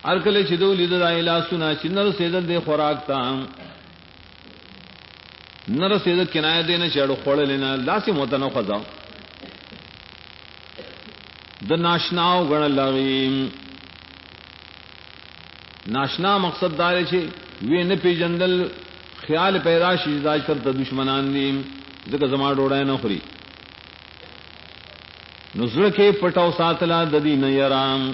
ارکل چدو لید دایلا سنا چنر سیدل دے خوراک تا نر سیدل کنایہ دینا چڑو خوڑ لینا لاسی موتنو خزاو د ناشناو گن لغیم ناشنا مقصد دار چھ وی نہ پیجندل خیال پیدا شي دا کر د دشمنان دیم زکه زما ډوړای نه خوري نزل کې پټاو ساتلا د دین یرام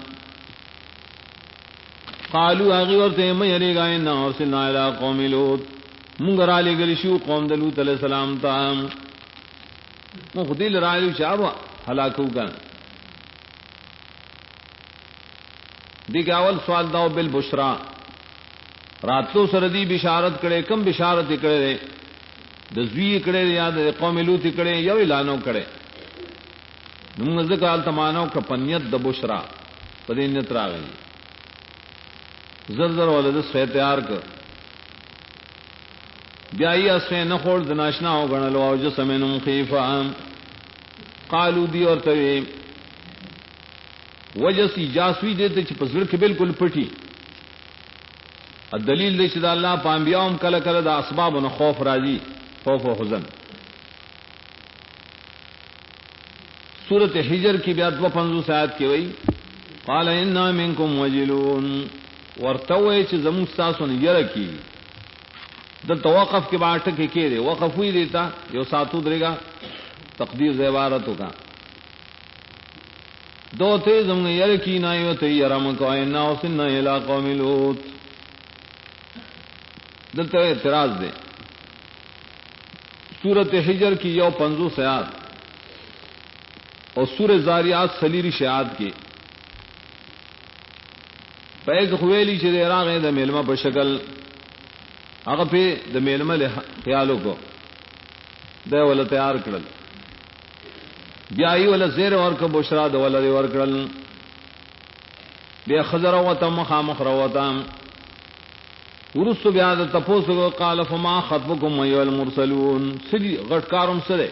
قالوا اغي ورته مې یری غای نه اور سنا الی قوم لوط مونږ را لګل شو قوم د لوط علیہ السلام ته مو خدل راځو شابه هلاکو کن دیکھ اول سوال داو بالبشرا راتلو سردی بشارت کڑے کم بشارت کڑے دزوی کڑے یاد قوم لوط کڑے یو اعلانو کڑے نم ذکر تمانو کا پنیت د بشرا پدینت راغی زرزر ولد سوی تیار کر بیائی اسوی نخوڑ دناشنا ہو گنلو او جسمن خیفا قالو دی اور توی وجہ سی جاسوی دیتے چھ پزر کے بالکل پٹی الدلیل دے چھ دا اللہ پانبیاؤں کل کل دا اسباب ان خوف راجی خوف و حزن سورت حجر کی بیات و 50 آیت کی وئی قال انا منکم وجلون ورتوے چھ زمستاسون یرکی دل توقف کے باٹھ کے کہے وقف ہوئی دیتا یو ساتو درے گا تقدیر زیبارتوں کا دو تھے زمن یرکی نائیو تے یرم کو اینا وسنا الی قوم لوط دلتا اعتراض دے سورت حجر کی یو 50 آیات اور سورہ زاریات سلیری شیعات کی پیز خویلی چھ دے راغے دا میلمہ پر شکل اگر پہ دا میلمہ لے خیالوں کو دے والا تیار کرل بیائی والا زیر ورک بشرا دا والا دے ورکرل بے خضر وطا مخامخ روطا ورسو بیاد تپوسو قال فما خطبکم ایو المرسلون سلی غٹکارم سرے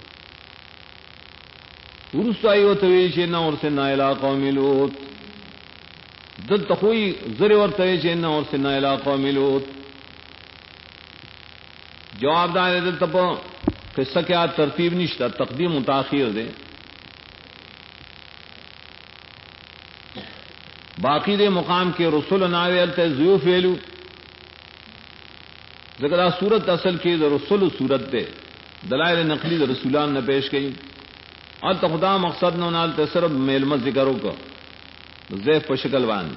ورسو ایو تویشن ورسنا الى قوم لوط دل تخوی زر ورتویشن ورسنا الى قوم لوط جواب دار دل تپو قصہ کیا ترتیب نشتا تقدیم و تاخیر دے باقی دے مقام کے رسول ناویل تے ضیوف ویلو ذکر صورت اصل کی دا رسول صورت دے دلائل نقلی دا رسولان نے پیش گئی اور تو خدا مقصد نو نال تے صرف میلمت ذکروں کو زیف پر شکل بان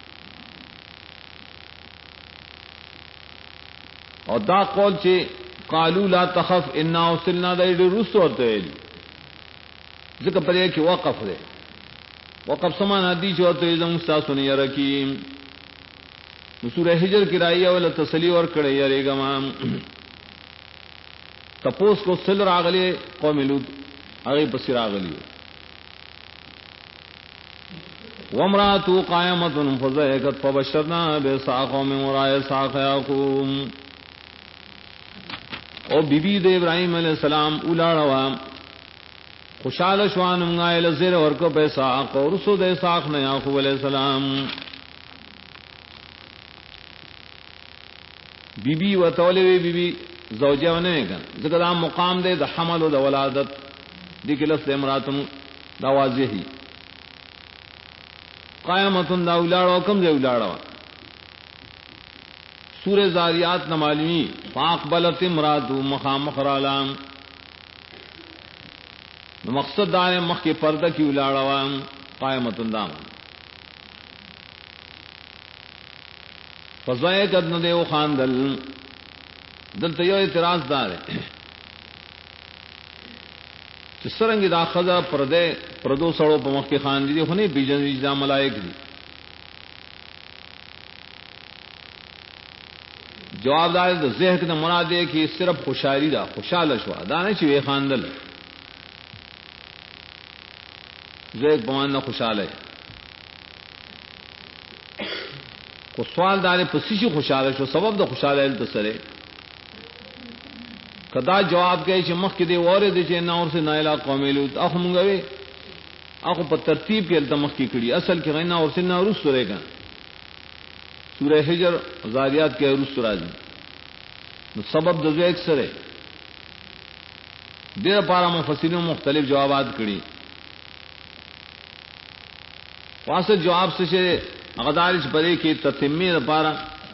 اور دا قول چے قالوا لا تخف انا ارسلنا دا رسل ورتے ذکر پر ایک وقف دے وقف سمانا دی چو تو ازم استاسو نے یرکیم سورہ حجر کی رائیہ والا تسلی اور کڑے یرے گمام تپوس کو سل راغلے قوم لوط اگے پسی راغلی وامراتو قائمۃ فضحکت فبشرنا باسحاق من وراء اسحاق یعقوب او بی بی دے ابراہیم علیہ السلام اولاڑوا خوشحال شوان منگائل زیر ورکو پہ اسحاق اور رسو دے اسحاق نے یعقوب علیہ السلام بی بی و تولی بی بی زوجہ ونے کن ذکر دا مقام دے دا حمل و دا ولادت دی کلس دے مراتم دا واضحی قائمتن دا اولاڑوا کم دے اولاڑوا سورہ زاریات نمالمی فاقبلت امراتو مخام خرالام مقصد دار مخ کے پردہ کی اولاڑوا قائمت دام فضائے قدن دے و خاندل دل تیو اعتراض دار جس سرنگی دا خضا پردے پردو سڑو پا مخ کے خاندی دی خونی بیجن ویجدہ ملائک دی جواب دار دا ذہن دا مراد ہے کہ صرف خوشحالی دا خوشحال شوا دانے چوئے خاندل ذہن پمان دا خوشحال ہے کو سوال دارے پسیشی خوشحال شو سبب دا خوشحال ہے تصرے کدا جواب کہے چھ مخ کی دے وارے دے چھ ناور سے نائلہ قومی لوت اخو منگوے اخو پا ترتیب کے التمخ کی کڑی اصل کی غینا اور سے ناروس سرے گا سورہ حجر زاریات کے عروج راځي نو سبب د زوی اکثر دیر پارا مفسرین مختلف جوابات کړي. واسط جواب سے غدارش برے کی تتمی پارا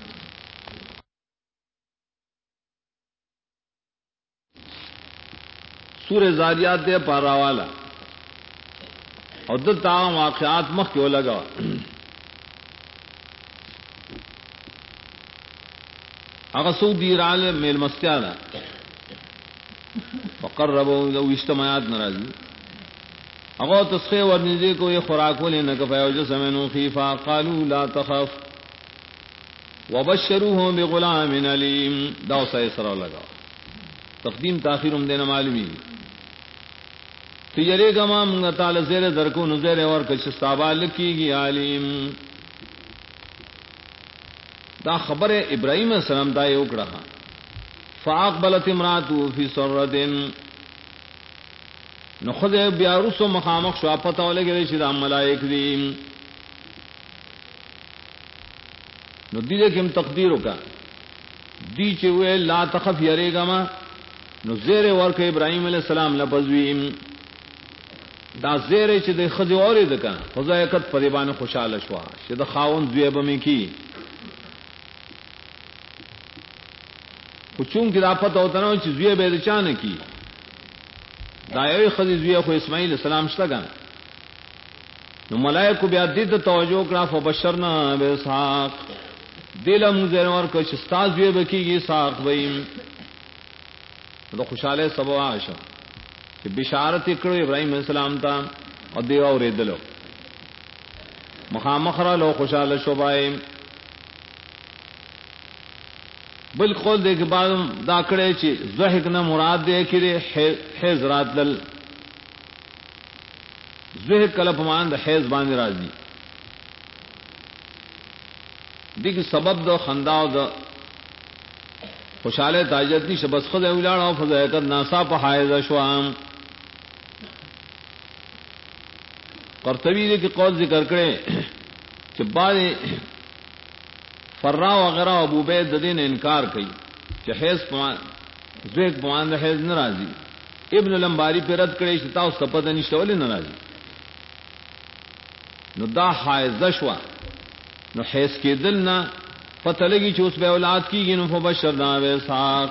سورہ زاریات دے پارا والا اور دتا واقعات مخ کیوں لگا اگر سعودی رال میل مستیانا فقربوا اجتماعات ناراضی اگر تسخے ورنجے کو یہ خوراک والے نہ کفایو سمنو خیفا قالوا لا تخف وبشروه بغلام علیم داو سے سر لگا تقدیم تاخیر ہم دینا معلومی تجرے گما منگا تعالی زیر درکو نزیر اور کچھ استابا لکی گی علیم دا خبر ابراہیم علیہ السلام دا یہ اکڑا فاقبلت امراتو فی سرتن نو خود بیا رسو مخامخ شو پتہ ولګی چې دا ملائک دي نو دې کوم تقدیر وکا دی چې وې لا تخف یریګا ما نو زیر ورکه ابراهیم علیہ السلام لبزویم دا زیر چې د خځې اورید کا خدایکت پریبان خوشاله شو چې د خاون زوی به کی خو چون کې دا پتہ وته نو چې زوی به چانه کی دایوی خدیجه خو اسماعیل السلام شته ګان نو ملائکه بیا دې ته توجه کړه فبشرنا باسحاق دلم زیر ور کو چې استاد وی بکیږي اسحاق ویم نو خوشاله سبا عائشہ چې بشارت کړو ابراهیم السلام ته او دی اوریدلو مخامخره لو خوشاله شوبای بالکل دیکھ بعد دا کڑے چی زحک نہ مراد دے کرے حیض رات لل زحک کلپ مان دا حیض باندې راځي دیکھ سبب دا خنداو دا خوشاله تاجت نی شبس خود اولاړ او فزایت ناسا په حیض شوام قرطبی دے کی قول ذکر کرے کہ بعد فرا وغیرہ ابو بید دین انکار کئی کہ حیض زویک پوان دا حیض ناراضی ابن لمباری پہ رد کرے شتا اس سپت نشتولی ناراضی نو دا حائز شوا نو حیض کے دل نہ پتہ لگی چھ اس بے اولاد کی گی نو فبشرنا باسحاق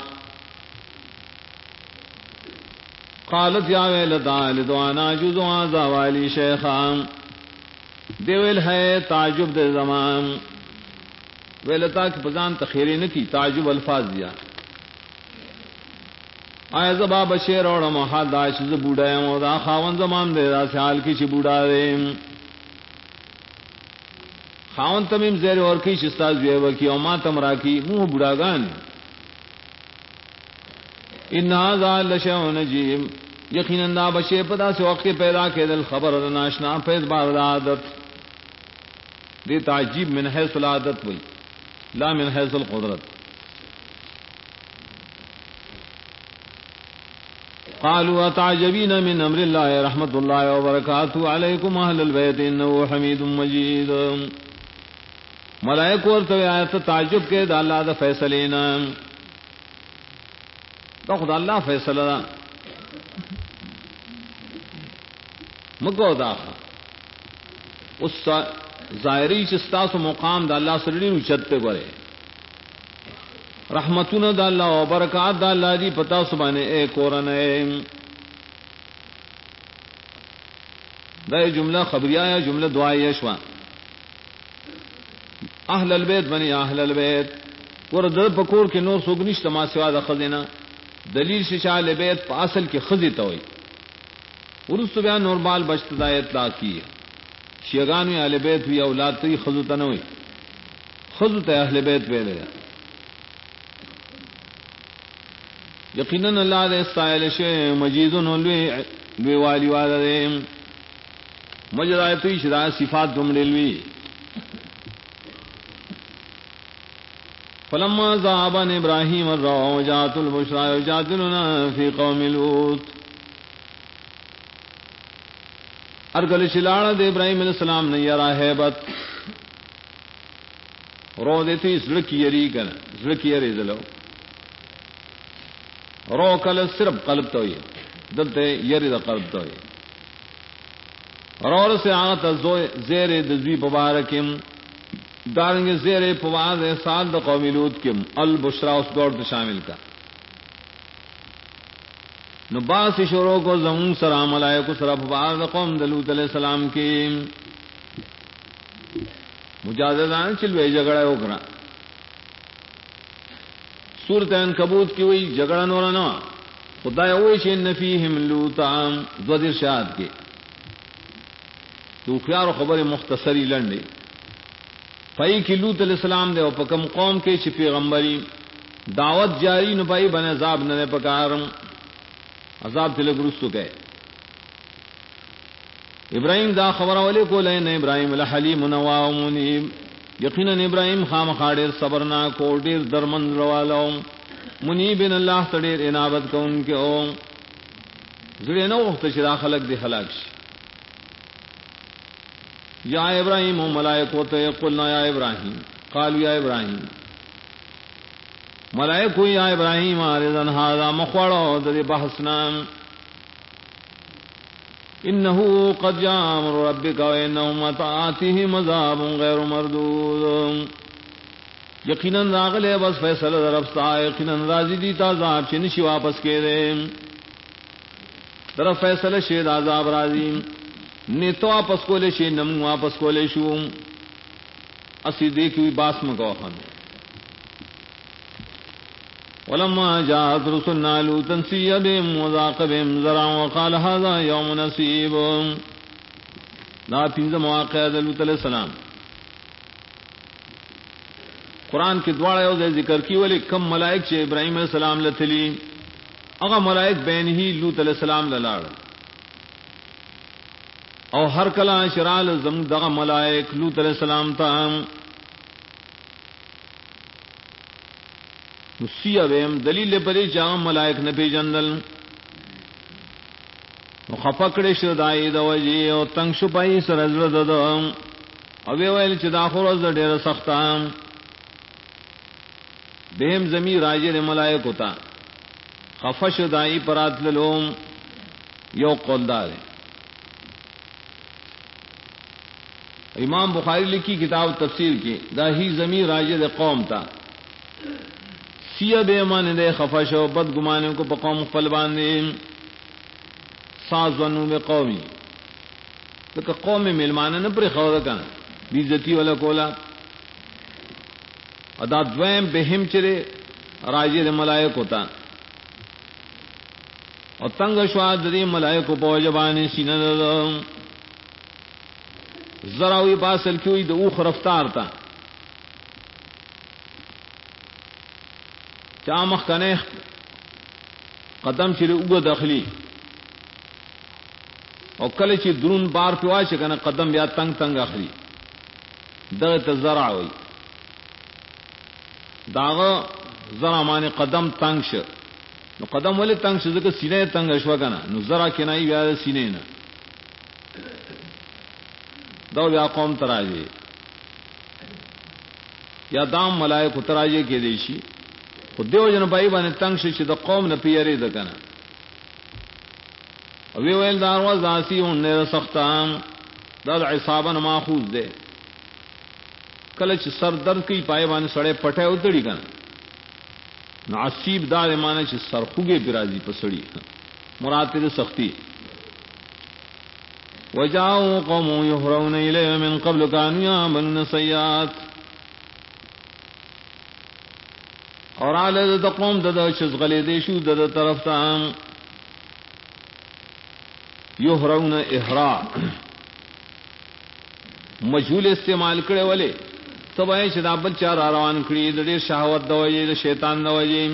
قالت یا ویلتا لدوانا جزو آزا والی شیخان دیویل ہے تعجب دے زمان ویلتا کی پزان تخیری نکی تعجب الفاظ دیا آیا زبا بشیر اور محاد داش ز بوڑا ہے دا خاون زمان دے دا سیال کی چھ بوڑا دے خاون تمیم زیر اور کی شستا زوی وکی او ما تم راکی منہ بوڑا گان ان ذا لشیء نجیم یقینا دا بشیر پدا سے وقت پیدا کے دل خبر ناشنا پیز بار عادت دی تعجیب من حیث العادت وئی لا من حیث القدرت قالوا اتعجبین من امر اللہ رحمت اللہ وبرکاتہ علیکم اہل البیت انه حمید مجید ملائکہ ورته آیت تعجب کے دا اللہ دا فیصلینا دا خدا اللہ فیصلہ مگو دا اس ظاہری چستاس و مقام دا اللہ سرڑی روچت پہ گورے رحمتون دا اللہ و برکات دا اللہ دی پتا سبانے اے قرآن اے دا یہ جملہ خبریہ یا جملہ دعائی شوان اہل البیت بنی اہل البیت ورد پکور کے نور سوگنش تما سوا دا خزینہ دلیل ششاہ البیت پا اصل کی خزی توئی ورس بیان نور بال بچت دا اطلاق کی شیگان میں اہل بیت بھی اولاد تی خزو تنوئی خزو تے اہل بیت پہ لیا یقیناً اللہ دے استائل شے مجیدن لوی والی والا دے مجد آیتوی شدہ صفات دم للوی فلما ذهب ابراہیم الرعو وجاءت البشرى یجادلنا فی قوم لوط ارگل شلاڑ دے ابراہیم علیہ السلام نے یرا ہیبت رو دیتی زڑکی یری کنا زڑکی یری دلو رو کل صرف قلب تو ہی دلتے یری دا قلب تو ہی اور سے آتا زیر دزوی پبارکم دارنگے زیر پواز سال دا قومی لوت کم البشرا اس دور شامل کا نباس شروع کو زمون سرام علیہ کو سرف بعض قوم دلوت علیہ السلام کی مجادلان چلوے جگڑا اکرا سورت عنکبوت کی ہوئی جگڑا نورنا خدا ہوئی شین فیہم لوتا دو ارشاد کے تو خیار و خبر مختصری لنڈے پائی کی لوت علیہ السلام دے پکم قوم کے چھ پیغمبری دعوت جاری نپائی بن عذاب ننے پکارم عذاب تلک رسو گئے ابراہیم دا خبر والے کو لین ابراہیم الحلیم نواو منیب یقیناً ابراہیم خام خاڑیر صبرنا کو دیر درمند روالو منیبن اللہ تڑیر انابت کو ان کے او زڑے نو وقت شرا خلق دی خلاقش یا ابراہیم و ملائکو تے قلنا یا ابراہیم قالوا یا ابراہیم ملائکو یا ابراہیم آرزن هذا مخوڑو در بحثنا انہو قد جاء امر ربک و انہم تآتیہم عذاب غیر مردود یقیناً راغلے بس فیصلہ در ربستا یقیناً راضی دیتا عذاب چنشی واپس کے دے در فیصلہ شید عذاب راضی نیتو واپس کو لے شی نم واپس کو لے شو اسی دیکھی باسم کو ہم ولما جاءت رسلنا لوطا سيئ بهم وضاق بهم ذرعا وقال هذا يوم نصيب لا پنځه مواقع د لوط علیہ السلام قرآن کے دوڑا یو ذکر کی ولی کم ملائک چھ ابراہیم علیہ السلام لتلی اغا ملائک بین ہی لوط علیہ السلام للاڑ او ہر کلا شرال زم دغا ملائک لوط علیہ السلام تام نسیہ بیم دلیل پری چاہم ملائک نپی جندل خفکڑ شدائی دوجی او تنگ شپائی سرزرد دو اوی ویل چی داخور از دیر سختام بیم زمی راجر ملائک ہوتا خفش دائی پرات للوم یو قولدار امام بخاری لکھی کتاب تفسیر کی دا ہی زمین راجر قوم تا سیہ بے مان دے خفش و بد گمانے کو پقوم خپل باندے ساز ونو بے قومی لکہ قوم میں ملمانا نپر خود کنا بیزتی والا کولا ادا دویم بہم چرے راجر ملائک ہوتا اور تنگ شواد دی ملائک کو پوجبانی سینہ ذراوی پاسل کیوئی دا اوخ رفتار تا چامخ کنیخ قدم چری اوگا دخلی اور کل چی درون بار پیوا چکن قدم بیا تنگ تنگ اخلی دغت ذرا ہوئی داغ ذرا مانے قدم تنگ ش نو قدم ولی تنگ ش ذکر سینے تنگ اشوا کنا نو ذرا کنائی بیا سینے نا دو بیا قوم تراجے یا دام ملائک تراجے کے دیشی خود دیو جن بائی بانے تنگ شی دا قوم نا پیری دا کنا اوی ویل دارواز داسی ہون نیر سختام دا عصابن ماخوز دے کلچ سر درد کی پائے بانے سڑے پٹے اتڑی کنا نعصیب دار مانے چھ سر خوگے برازی پسڑی مراتر سختی وجاؤ قوم یحرون الیہ من قبل کانوا یعملون السیئات اور آلے دا قوم دا شزغلے دیشو دا طرف تام یحرون احرا مجھول استعمال کرے والے تب آئے شدا بچہ روان کری دا دیر شہوت دوجے دا شیطان دوجے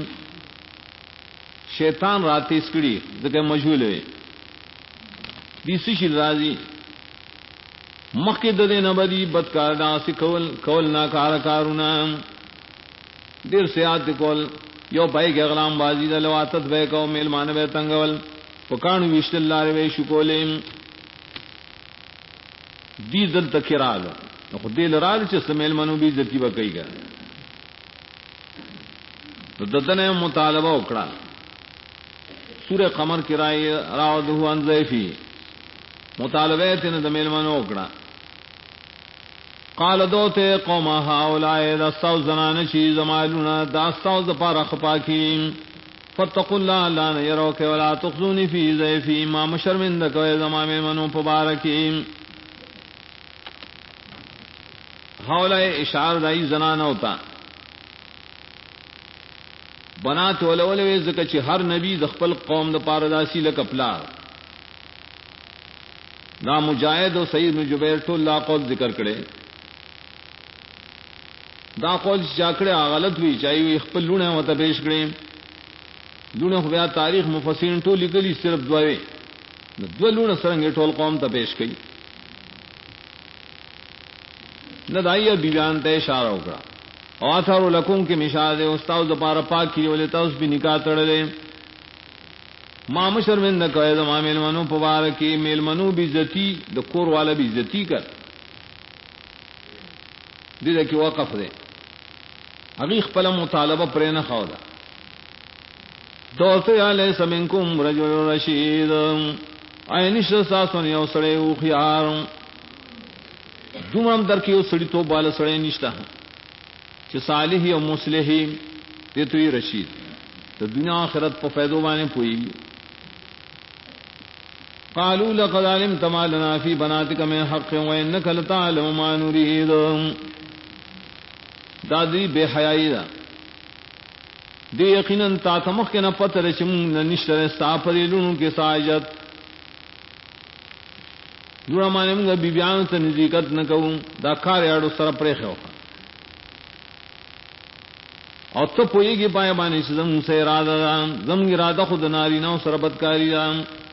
شیطان راتی اسکڑی دا کہ مجھول ہے دیسی شل رازی مخی دا دے نبدی بدکار دا سی کول ناکار کارونا دیر سیاد کول یو بائی کے اغلام بازی دا لواتت بے کو میل مان بے تنگول پکانو ویشت اللہ روے شکولیم دی دل تکرال خود دل رال چ سمیل منو بھی عزت وکئی گا تو دتنے مطالبہ اکڑا سورہ قمر کی رائے راودہ عن ضیفی مطالبہ تن دمیل منو اکڑا قال دوتے قوم هؤلاء دستاو زنان چی زمالونا دستاو دپار خپاکیم فاتقوا اللہ لا نیروک ولا تخزونی فی ضیفی ما مشرمندک و زمام منو پبارکیم هؤلاء اشعار دائی زنان ہوتا بنات ولولوی زکا چی ہر نبی دخپل قوم دا پارداسی لکپلا نا مجاہد و سعید بن جبیر تو اللہ قول ذکر کرے دا قول چاکڑے غلط ہوئی چاہیے ہوئی خپل لونے وتا پیش کرے لونے خبیا تاریخ مفسرین ٹو لکلی صرف دوے دو لونے سرنگے ٹول قوم تا پیش کئی نہ دائیا بیان تے اشارہ اکڑا آثار لکم کے مشاہدے استاؤ دپارا پاک کی ولی تاؤس بھی نکاح تڑلے ما مشرمندہ کوئے دما میل منو پبارکی میل منو بیزتی دکور والا بیزتی کر دیدہ کی وقف دے حقیق پلا مطالبہ پرین خوادا دوستے علیہ سمنکم رجل رشید اینش ساسون یو سڑے او خیار دومرم در کیو سڑی تو بالا سڑے نشتا چھ صالحی و مصلحی دیتوی رشید تو دنیا آخرت پا فیدو بانے پوئی گی قالوا لقد علمت ما لنا في بناتك من حق وانك لتعلم ما نريد دادی بے حیائی دا دی یقیناً تا تمخ کے نہ پتر چم نشتر سافری لونوں کے ساجت جوڑا مانے منگا بی بیان تا نزیکت نہ کہوں دا کار یاڑو سر پریخ ہو اور تو پوئی گی پائے بانے سے زم سے ارادہ دا زم ارادہ خود ناری نو سر بدکاری دا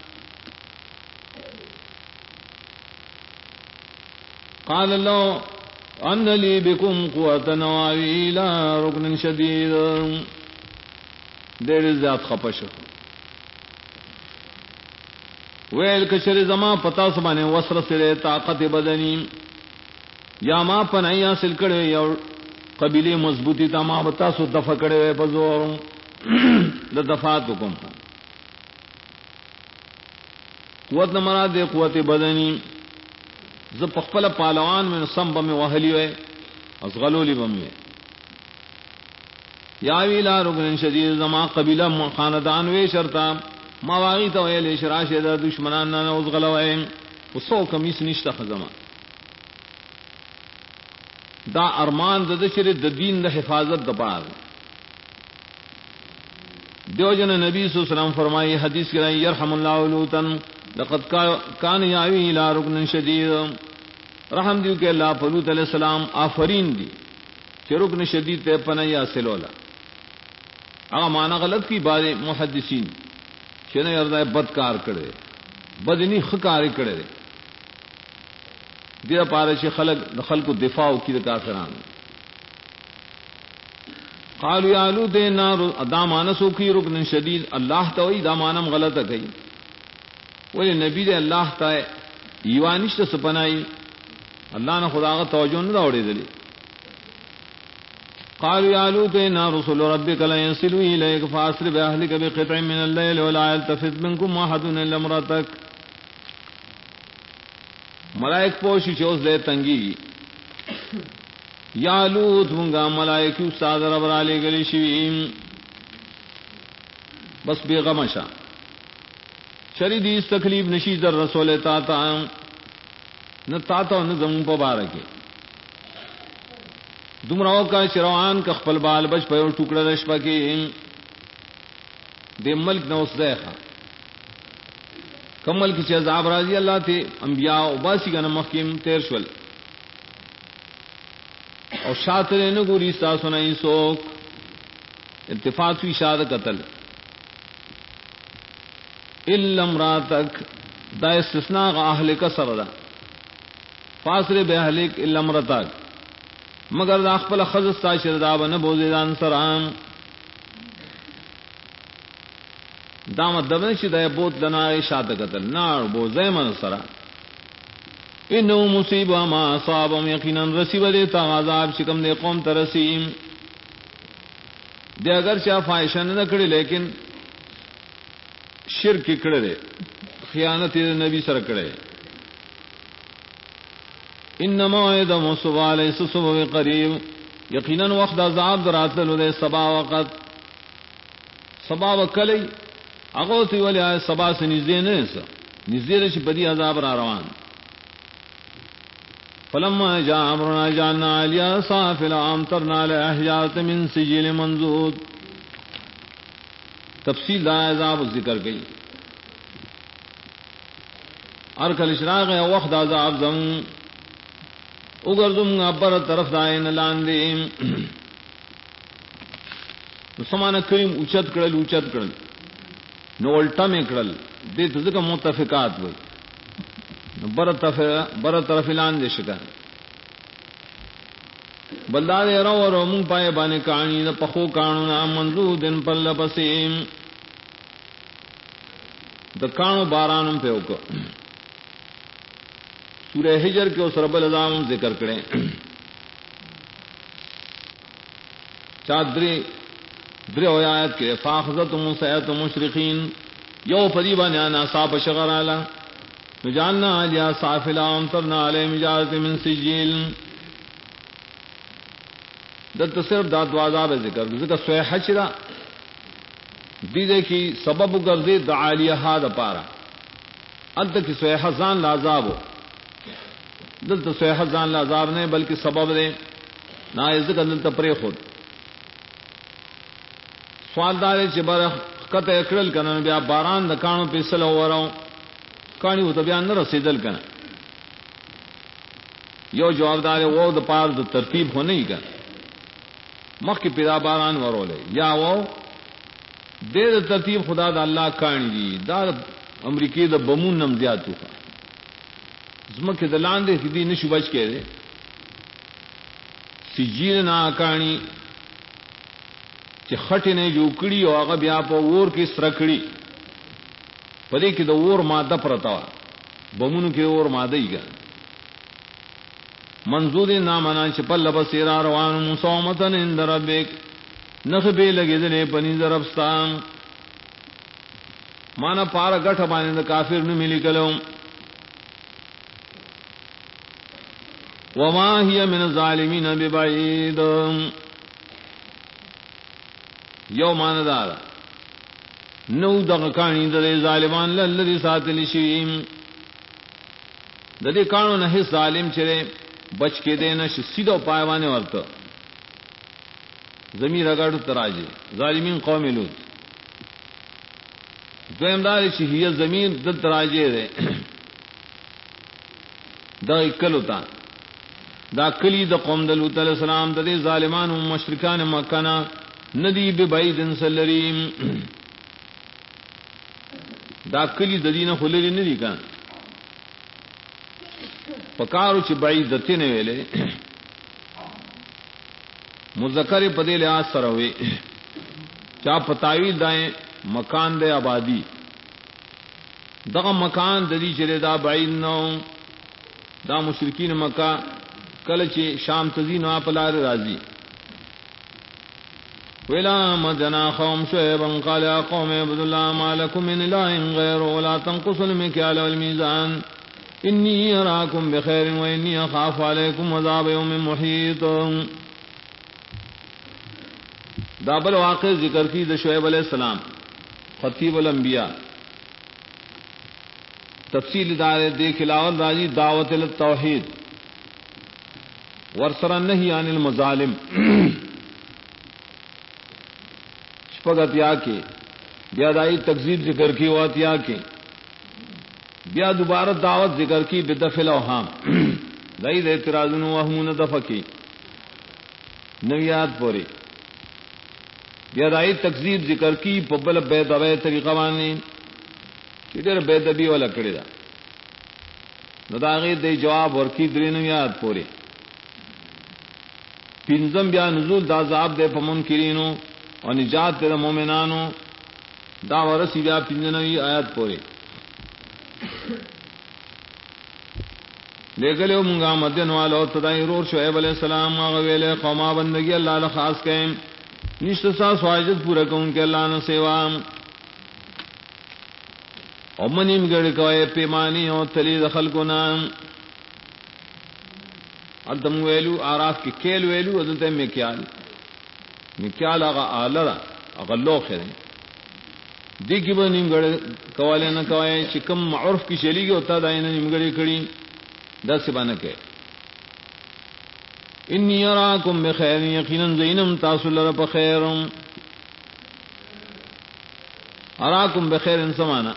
قال اللہ ان لی بکم قوت نواوی الى رکن شدید دیر ذات خپش ویل کشر زما پتا سبانے وسر سرے طاقت بدنی یا ما پنائی حاصل کرے یا قبیلی مضبوطی تا ما بتا سو دفع کرے وے بزور لدفاتکم قوت نمراد دے قوت بدنی ز پخپل پالوان میں سم بم وحلی ہوئے اصغلولی بم میں یا ویلا رکن شدید زما قبیلہ خاندان وے شرطا ما واغی تو ویل شراش دا دشمنان نہ اصغلوئے وسو کمیس نشتا خزما دا ارمان د شر د دین د حفاظت د پار دیو جن نبی صلی اللہ علیہ وسلم فرمائی حدیث کہ یرحم اللہ لوطا لقد کان یاوی الى رکن شدید رحم دیو کہ اللہ لوط علیہ السلام آفرین دی کہ رکن شدید تے پنیا سلولا اگر مانا غلط کی بارے محدثین کہ نہیں اردا بدکار کرے بدنی خکاری کرے دیر پارے سے خلق کو دفاع کی کافران قالوا یا لوط نار دامان سوکھی رکن شدید اللہ توئی دامانم غلط گئی ولی نبی دے اللہ تا ایوانشت سپنائی اللہ نے خدا کا توجہ نہ دوڑے دلی قالوا یا لوط انا رسول ربك لا يصلوا اليك فاسر باهلك بقطع من الليل ولا يلتفت منكم احد الا امراتك ملائک پوشی چوز دے تنگی یا لوط منگا ملائک استاد رب علی گلی شویم بس بے غمشا شریدی اس تکلیف نشی در رسول تاتا نہ تاتا نہ زمون پبارکی دمراو کا شروان کا خپل بال بچ پیو ٹکڑا رش پکی دے ملک نو زیخا کمل کی عذاب راضی اللہ تھے انبیاء باسی کا نمخیم تیر شول اور شاطر نے گوری سا سنائی سوک اتفاق ہوئی شاد قتل الا امراتک دا استثناء اہل کا سردا فاصل بے اہلک الا امراتک مگر دا خپل خزستا شردا بن بوزیدان سرام دامت دبن شدہ بوت لنا شاد قتل نار بوزے من سرا انہو مصیب ما اصابم یقینا رسیب دیتا عذاب شکم دے قوم ترسیم دے اگر چاہ فائشہ نہ کڑے لیکن شرک کڑے دے خیانت نبی سر کڑے انما موعدهم الصبح ليس الصبح قریب یقینا وقت عذاب درات لے صبا وقت صبا وکلی اغوتی ولی آئے صبا سے نزدے نیسا نزدے رشی بدی عذاب را روان فلما جاء امرنا جعلنا علیہ صافلا امطرنا لأحجارة من سجیل منضود تفصیل دا عذاب ذکر گئی ارکل اشراق وقت عذاب زم اگردم ابر طرف دائن لاندیم سمانا کریم اوچت کرل نو الٹا میں کرل دیت ذکر متفقات ہوئی بر طرف لاندے شکا بلداد رو اور منگ پائے بانے کانی دا پخو کانونا منزو دن پر لپسیم دا کانو بارانم پہ اوکا سورہ حجر کے اس رب العظام ذکر کریں چادری در آیات کے فاخذتهم سیئۃ مشرقین یو پریبا نانا صاف شغر علی نجعلنا علیہ صافلا امطرنا علیہ مجارت من سجیل دت صرف داد وعذاب ذکر سویحہ چرا دیدے کی سبب گردے دعالیہ دا پارا ادھا کی سویحہ زان لعذاب ہو دلتا سویحہ زان لعذاب نہیں بلکہ سبب دے نا ذکر دلتا پرے خود سوال دارے چھ برخ قطع اکڑل کنن بیا باران دا کانو پیسل ہوراؤں کانی ہوتا بیا نہ رسیدل کنا یو جواب دارے وہ دا پار دا ترتیب ہو نہیں کنا مخ کی پیدا باران ورو لے یا وہ دے دا ترتیب خدا دا اللہ کانی دی دا امریکی دا بمون نمزیاد تو کا زمک دلان دے دی نشو بچ کے دے سجیل نا کانی چی خٹی نے جو کڑی او آغا بیا پا وور کی سرکڑی پدے کی دا وور مادہ پرتاوا بمونو کی وور مادہ ہی گا منزود نامانا چپل لبسیرا روان مصومتن اند ربک نخبے لگے دنے پنی دربستان مانا پارا گٹھ بانے دا کافر نملی کلو وما ہی من الظالمین ببعید یو مانا دارا نو دغ کانی دے ظالمان للذی ساتلی شویم دے کانو نحس ظالم چرے بچ کے دے نش سیدھو پائیوانے ورطا زمین رگاڑو تراجے ظالمین قوم لوت دویم داری چی ہی زمین دل تراجے دے دا اکلو تا دا کلی دا قوم دلوت علیہ السلام دے ظالمان و مشرکان مکانا ندی ببعید سلریم دا کلی ددین خلری ندی کان پکارو چی بعید دتی نے ویلے مذکر پدے لحاظ سر ہوئے چا پتاویل دائیں مکان دے آبادی دا مکان ددی چلے دا بعید نو دا مشرکین مکہ کلچ شام تزین آپلار راضی ویلا مدنا قوم شعیبا قال یا قوم عبد اللہ ما لکم من الہ غیر ولا تنقصوا المکیال والمیزان انی اراکم بخیر و انی اخاف علیکم عذاب یوم محیط. دابل واقع ذکر کی دا شعیب علیہ السلام خطیب الانبیاء تفصیل دار دے خلاول راجی دعوت التوحید ورسر النہی عن المظالم شپگتیا کے بیا دائی تکذیب ذکر کی واتیا کے بیا دوبارہ دعوت ذکر کی بدفع الاوہام دائی دے اعتراضن وہمون دفع کی نویات پوری بیا دائی تکذیب ذکر کی پبل بے دبے طریقہ وانے کدھر بے دبی والا کڑی دا نداغی دے جواب ورکی دری نویات پوری پینزم بیا نزول دا عذاب دے پمن کرینو اور نجات دے مومنانو دا ورسی بیا پینزنوی آیات پوری لے گلے منگا مدین والو تدائی رور شعیب علیہ السلام آغا ویلے قوما بندگی اللہ لخاص کے نشت سا سواجد پورا کون کے اللہ نے سیوام او منیم گڑ کوئے پیمانی او تلی دخل کو نام ادم ویلو آراف کی کیل ویلو ادلتے مکیال آغا آلرا آغا لوخ ہے دی کی با نیم گڑ کوالے نہ کوئے چکم عرف کی چلی گی ہوتا دائی نیم گڑی کڑی دا سبانکے انی اراکم بخیر یقینا زینم تاسو لرا بخیرم اراکم بخیر انسمانا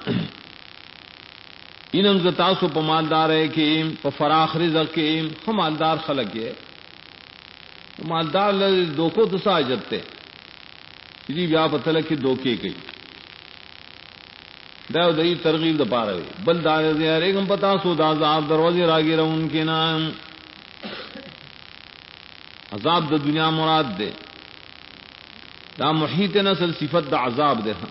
انم ز تاسو پا مالدار ہے کہ پا فراخ رزق کے خم مالدار خلق ہے مالدار دوکو تو ساجت تے جی بیا پتلک کی دوکے گئی داو دئی ترغیب دا پا رہے بل دار دیارے گم پتا سو دا عذاب دروازے راگی رہا ان کے نام عذاب دا دنیا مراد دے دا محیط نسل صفت دا عذاب دے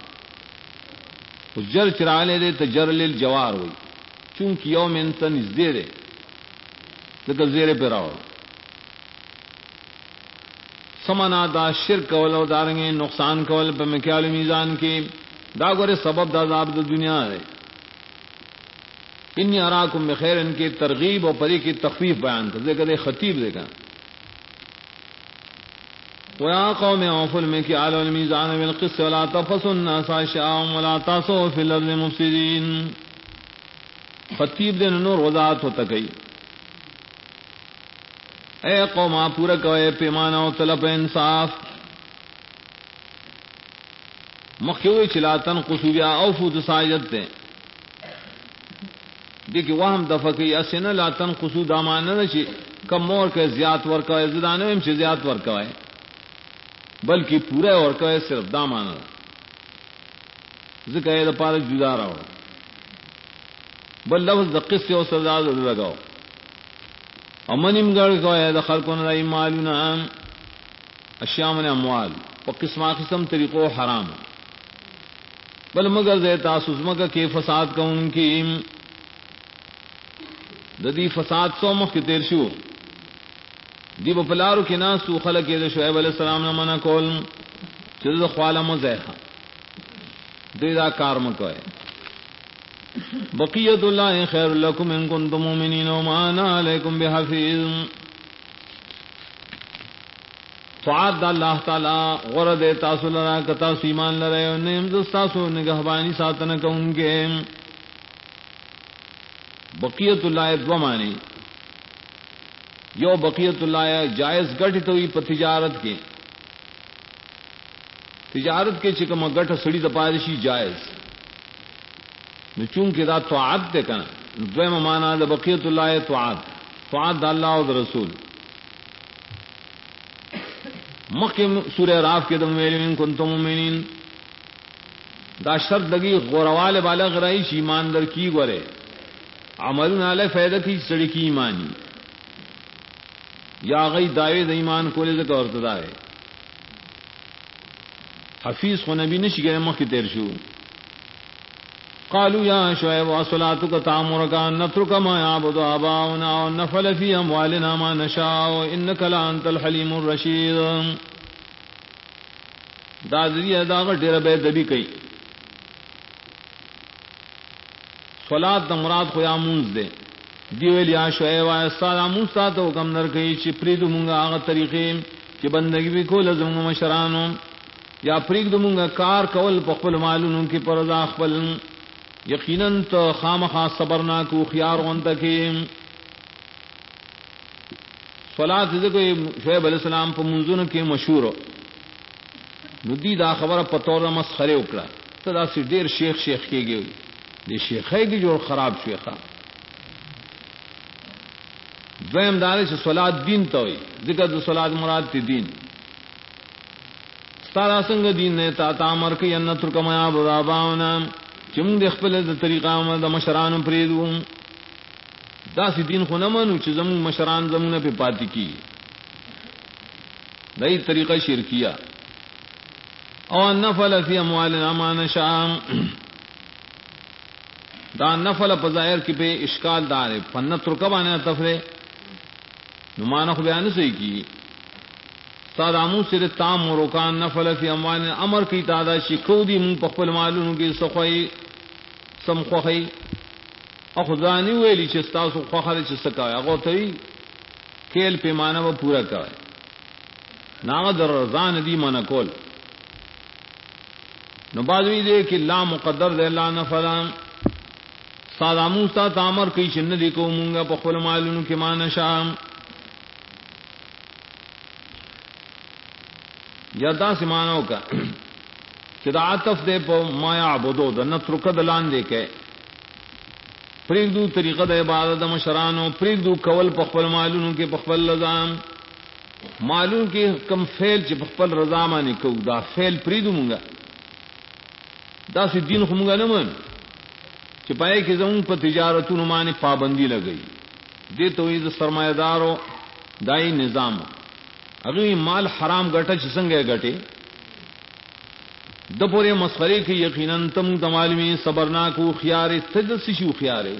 جر چرالے دے تجر لیل جوار ہوئی چونکہ یوم انسان اس دے دے لیکن زیرے پہ راؤ سمنا دا شرک کول او دارنگے نقصان کول پہ مکیال میزان کی دا گورے سبب دا عذاب دا دنیا ہے انی اراکم بخیر ان کی ترغیب اور پری کی تخفیف بیان کر دے کدے خطیب دے گا وَيَا قَوْمِ أَوْفُوا الْمِكْيَالَ وَالْمِيزَانَ بِالْقِسْطِ وَلَا تَبْخَسُوا النَّاسَ أَشْيَاءَهُمْ وَلَا تَعْثَوْا فِي الْأَرْضِ مُفْسِدِينَ خطیب دے نور وضاحت ہوتا گئی اے قوما پورا کوئے پیمانہ و طلب انصاف مخیوی چلاتن قصوبیا اوفو تساجد تے دیکھیں وہم دفقی اسینا لاتن قصو دامانا نشی کم مور کے زیاد ورکوئے زدانے ہم چی زیاد ورکوئے بلکہ پورے ورکوئے صرف دامانا ذکر اے دا پارک جدا رہو بل لفظ دا قصے و سرداد لگاو امنیم گڑ کوئے دا خلقون دا مالونا اشیاء من اموال و قسمہ قسم طریقو حرام بل مگر دے تاسوس مگر کے فساد کا ان کی ددی فساد سو مخ کی تیر شو دی بپلارو کی ناسو خلق دے شعیب علیہ السلام نے منع کول چیز خوالا مزیحا دے دا کار مکوئے بقیت اللہ خیر لکم ان کنتم مومنین وما انا علیکم بحفیظ فعاد اللہ تعالی غرد تاسو لرا کتاسو ایمان لرے ونیم دستاسو نگہبانی ساتنک ان کے بقیت اللہ دو معنی یو بقیت اللہ جائز گٹھ تو پا تجارت کے تجارت کے چکم گٹھ سڑی دپارشی جائز نو چونکہ دا طاعت دے کنا دویم معنی دا بقیت اللہ طاعت دا اللہ و دا رسول مخیم سورہ راف کے دم ویلی من کنتم مومنین دا شرط لگی غوروال بالا غرائش ایمان در کی گورے عملون علی فیدہ کی سڑی کی ایمانی یا غی دعوی دا ایمان کولے دکا ارتدا ہے حفیظ خو نبی نشی گئے مخی تیر شو قالوا یا شعیب وصلاتک تعمرک ان نترک ما یعبد آباؤنا ونفعل فی اموالنا ما نشاء انک لانت الحلیم الرشید دا ذریعہ داغ ڈیر بے دبی کئی صلات دا مراد خویا مونز دے دیویل یا شعیب استادا مونستا تو حکم در کئی چی پرید مونگا آغا طریقے چی بندگی بھی کو لزم مشرانو یا پرید مونگا کار کول پخپل معلوموں کی پردا خپل یقیناً تو خامخا صبرنا کو خیار غنتا کی صلات ذکر شعیب علیہ السلام پا منزون کی مشہور ندی دا خبر پتور مسخرے اکڑا تو دا سی دیر شیخ کے گئے دی شیخ ہے کی جو خراب شیخا دویم دارے سے صلات دین توئی ذکر دا صلات مراد تی دین ستارا سنگ دین نے تا تامر کی انتر کمیا براباؤنا چم د خپل د طریقہ د مشران پریدو دا سی دین خو نمانو چې زمون مشران زمونه په پاتې کی دای طریقہ شرکیہ او نفل فی اموالنا ما نشاء دا نفل پظاہر کی پہ اشکال دار فنت رکبانے تفرے نمانا خو بیان سے کی سادامو سر تام و رکان نفل فی اموال امر کی تعداد شکو دی من پخپل معلوم کی سخوئی سمخوخی اخذانی ویلی چستا سخوخر چسکاوی اگو توی کیل پیمانہ و پورا کوي ناغ در رضان دی من کول نو بعدوی دے کہ لا مقدر دے لا نفلان سادامو ستا تامر کی چن دی کو مونگا پخپل معلوم کی مانشام یا دا سمانو کا کہ دا عطف دے پا ما یعبدو دا نترک دلان دے کے پریگ دو طریقہ دا عبادت دا مشرانو پریگ دو کول پخپل معلوم کے پخپل لزام معلوم کے کم فیل چی پخپل رضامانی کو دا فیل پریدو مونگا دا سی دین خو مونگا نمان چی پائے کہ زمون پا تجارتو نمانی پابندی لگئی دے توید سرمایہ دارو دائی نظامو اگر مال حرام گٹا چسنگے گٹے دپورے مسخرے کی یقیناً تم تمالمی صبرناکو خیارے تجسشو خیارے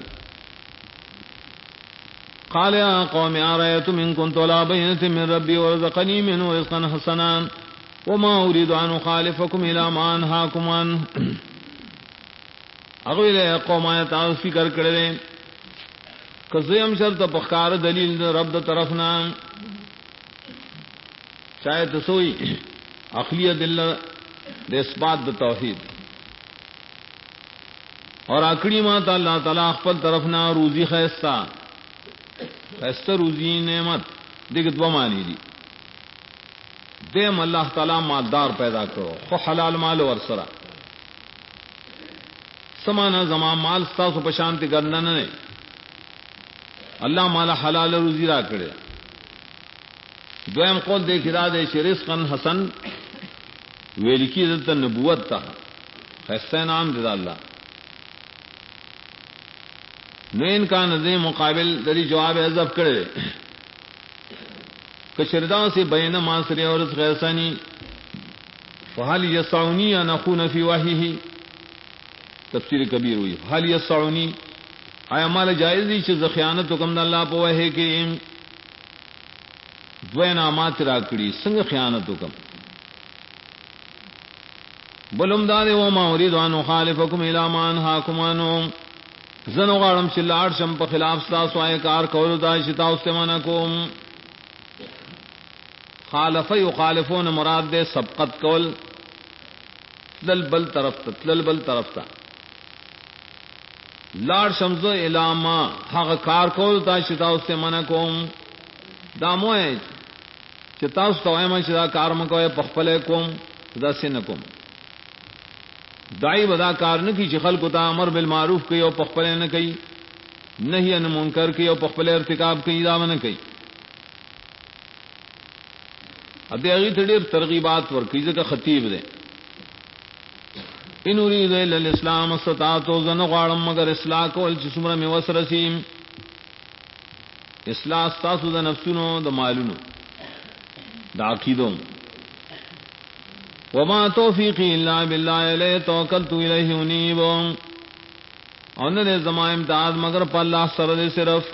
قال يا قوم أرأيتم إن كنت على بينة من ربي ورزقني منه رزقا حسنا وما أريد أن أخالفكم إلى ما أنهاكم عنه اغوی لے قوم آیت آز فکر کردے کزیم شرط پخکار دلیل رب دا طرفنا شاید سوئی عقلیت دل دے اثبات دا توحید اور اکڑی ماتا اللہ تعالیٰ اخفل طرفنا روزی خیستہ خیستہ روزی نعمت دیکھ دو معنی دی دیم اللہ تعالیٰ مالدار پیدا کرو خو حلال مال ورسرا سمانا زمان مال ستاسو پشانتی کرنا نے اللہ مالا حلال روزی را کرے دویم قول دیکھ دا دے چھ رزقا حسن ویلکی دلتا نبوت تا خیستہ نام دے دا اللہ نوین کا نظر مقابل دری جواب عذب کرے کشردہ سے بین ماسری اور رزق حسنی فحال یسعونی ان اخون فی واہی تفسیر کبیر ہوئی حال یسعونی آیا مال جائز دی چھ خیانت حکم دا اللہ پوہ ہے کہ دوے نامات راکڑی سنگ خیانت حکم بلم دار وما اريد ان اخالفكم الى ما انهاكم عنه زنو غارم چلاڑ شم په خلاف تاسو آئے کار کولو دا شتا استمانہ کوم خالف یخالفون مراد دے سبقت کول تلل بل طرف تا لاڑ شمزو الاما حق کار کول دا شتا استمانہ کوم دا موئے چتا استوائمہ چدا کار مکوئے پخپلے کوم دا سنکم دائی بدا کار نہ کی چخل کو تا امر بالمعروف کی اور پخپلے نہ کی نہی ان منکر کی اور پخپلے ارتکاب کی دعوی نہ کی ادے اگی تھڑی ترغیبات ور کی کا خطیب دے ان اريد الا الاسلام استطاعت زن غارم مگر اصلاح کول جسمر میں وسرسیم اصلاح استاسو د نفسونو د مالونو د عقیدوں وما توفیقی الا باللہ علیہ توکلت الیہ انیب اور نے زمان امداد مگر پا اللہ سر دے صرف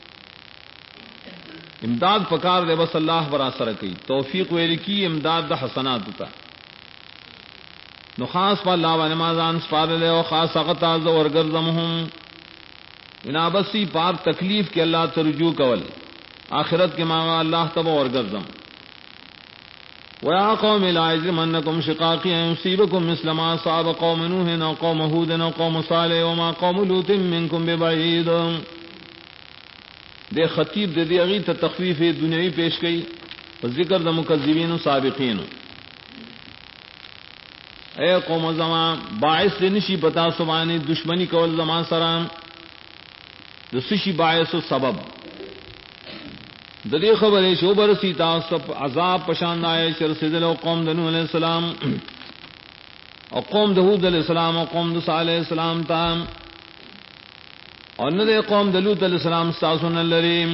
امداد پکار دے بس اللہ برا سر کی توفیق ویلی کی امداد دا حسنات تا نو خاص پا اللہ ونمازان سپار لے و خاص اغتا زورگرزمہم انابسی پار تکلیف کے اللہ ترجو کول آخرت کے مانگا اللہ تب ورگرزم وَيَا قَوْمِ لَا يَجْرِمَنَّكُمْ شِقَاقِي أَن يُصِيبَكُم مِّثْلَ مَا أَصَابَ قَوْمَ نُوحٍ أَوْ قَوْمَ هُودٍ أَوْ قَوْمَ صَالِحٍ وَمَا قَوْمُ لُوطٍ مِّنكُمْ بِبَعِيدٍ دے خطیب دے دی اگی تخفیف دنیاوی پیش گئی ذکر دا مکذبین و سابقین اے قوم زمان باعث دے نشی بتا سبانی دشمنی کول زمان سران دسشی باعث و سبب ددی خبر شو برسی تاسب عذاب پشاند آئے شرسدل و قوم دنو علیہ السلام اور قوم دہود علیہ السلام اور قوم دسا علیہ السلام تام اور ندے قوم دلوت علیہ السلام ساسن اللریم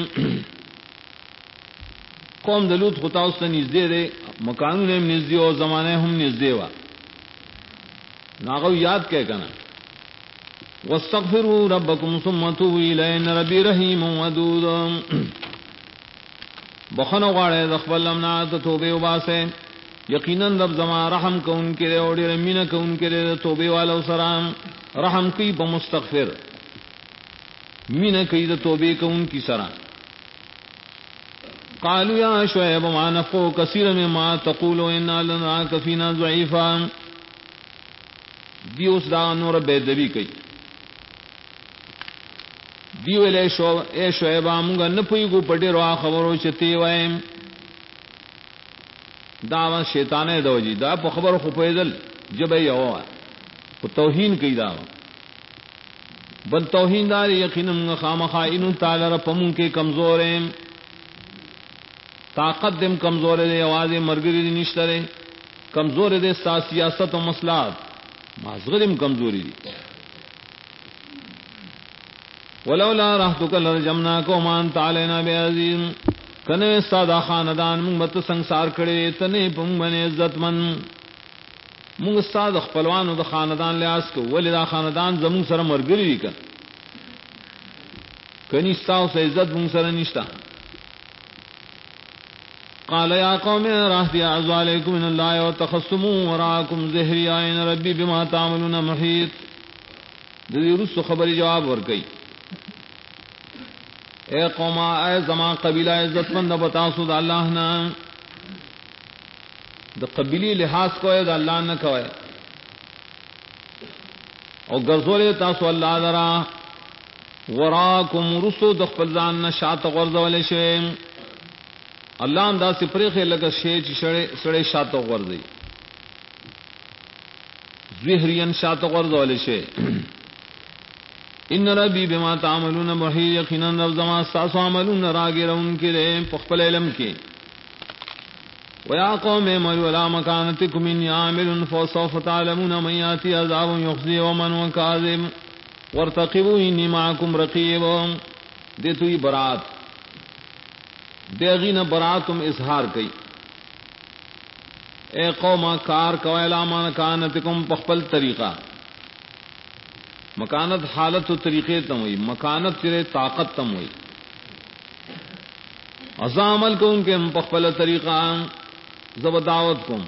قوم دلوت خطاوست نزدے دے مکانو نیم نزدے اور زمانے ہم نزدے وا ناغو یاد کہہ کنا واستغفروا ربکم ثم توبوا الیہ ان ربی رحیم ودود. بخنو غاڑے دخبل امنا توبے وباسے یقیناً رب زما رحم کو ان کے اور مین کو ان کے توبے والو سلام رحم کی بمستغفر مین کی توبے کو ان کی سرا. قالوا یا شعیب ما نفقه كثيرا مما تقول انا لنراك فينا ضعيفا. دیوس دا نور بے دبی کئی دیو اے شعیب امگا نپوی کو پڑی روا خبرو چتی وائم دا شیطانے دو جی دا پا خبر خپیدل جب یو توہین کی دا بل توہین دار یقینا خام خائن تعالی پمون کے کمزور ہیں طاقت دم کمزور دے آواز مرگری دی نشترے کمزور دے سیاست و مسلات مازغرم کمزوری دی. ولولا رحتک لرجمناک وما انت علینا بعزیز. کنے سادا خاندان منگ بت سنسار کڑے تنے پم بنے عزت من منگ ساد خپلوان دا خاندان لیاس کو ولی دا خاندان زمون سر مرگری دی کن کنی ساو سے عزت منگ سر نشتا. قال یا قوم راہتی اعوذ علیکم من اللہ وتخصموا وراکم ظہری آئین ربی بما تعملون محیط. دی رس خبری جواب ورکی اے قوما اے زمان قبیلہ عزت مند بتاسو دا اللہ نا دا قبیلی لحاظ کوئے دا اللہ نا کوئے اور گرزولے تاسو اللہ درا وراکم رسو دخپلزان نشات غرز والے شوئے اللہ انداز سے پریخے لگا شیچ سڑے شات غرزی زہرین شات غرز والے شوئے. ان ربی بما تعملون محیط. یقینا رب زما ساسو عملون راگیر ان کے لئے پخپل علم کے. ویا قوم اعملوا علی مکانتکم انی عامل فسوف تعلمون من یاتی عذاب یخزی ومن هو کاذب وارتقبوا انی معکم رقیب. دیتوی برات دیغین براتم اظہار کئی اے قوم کار کو علی مکانتکم پخپل طریقہ. مکانت حالت و طریقے تم ہوئی مکانت تیرے طاقت تم ہوئی ازا عمل کو ان کے پخپل طریقہ زب دعوت کم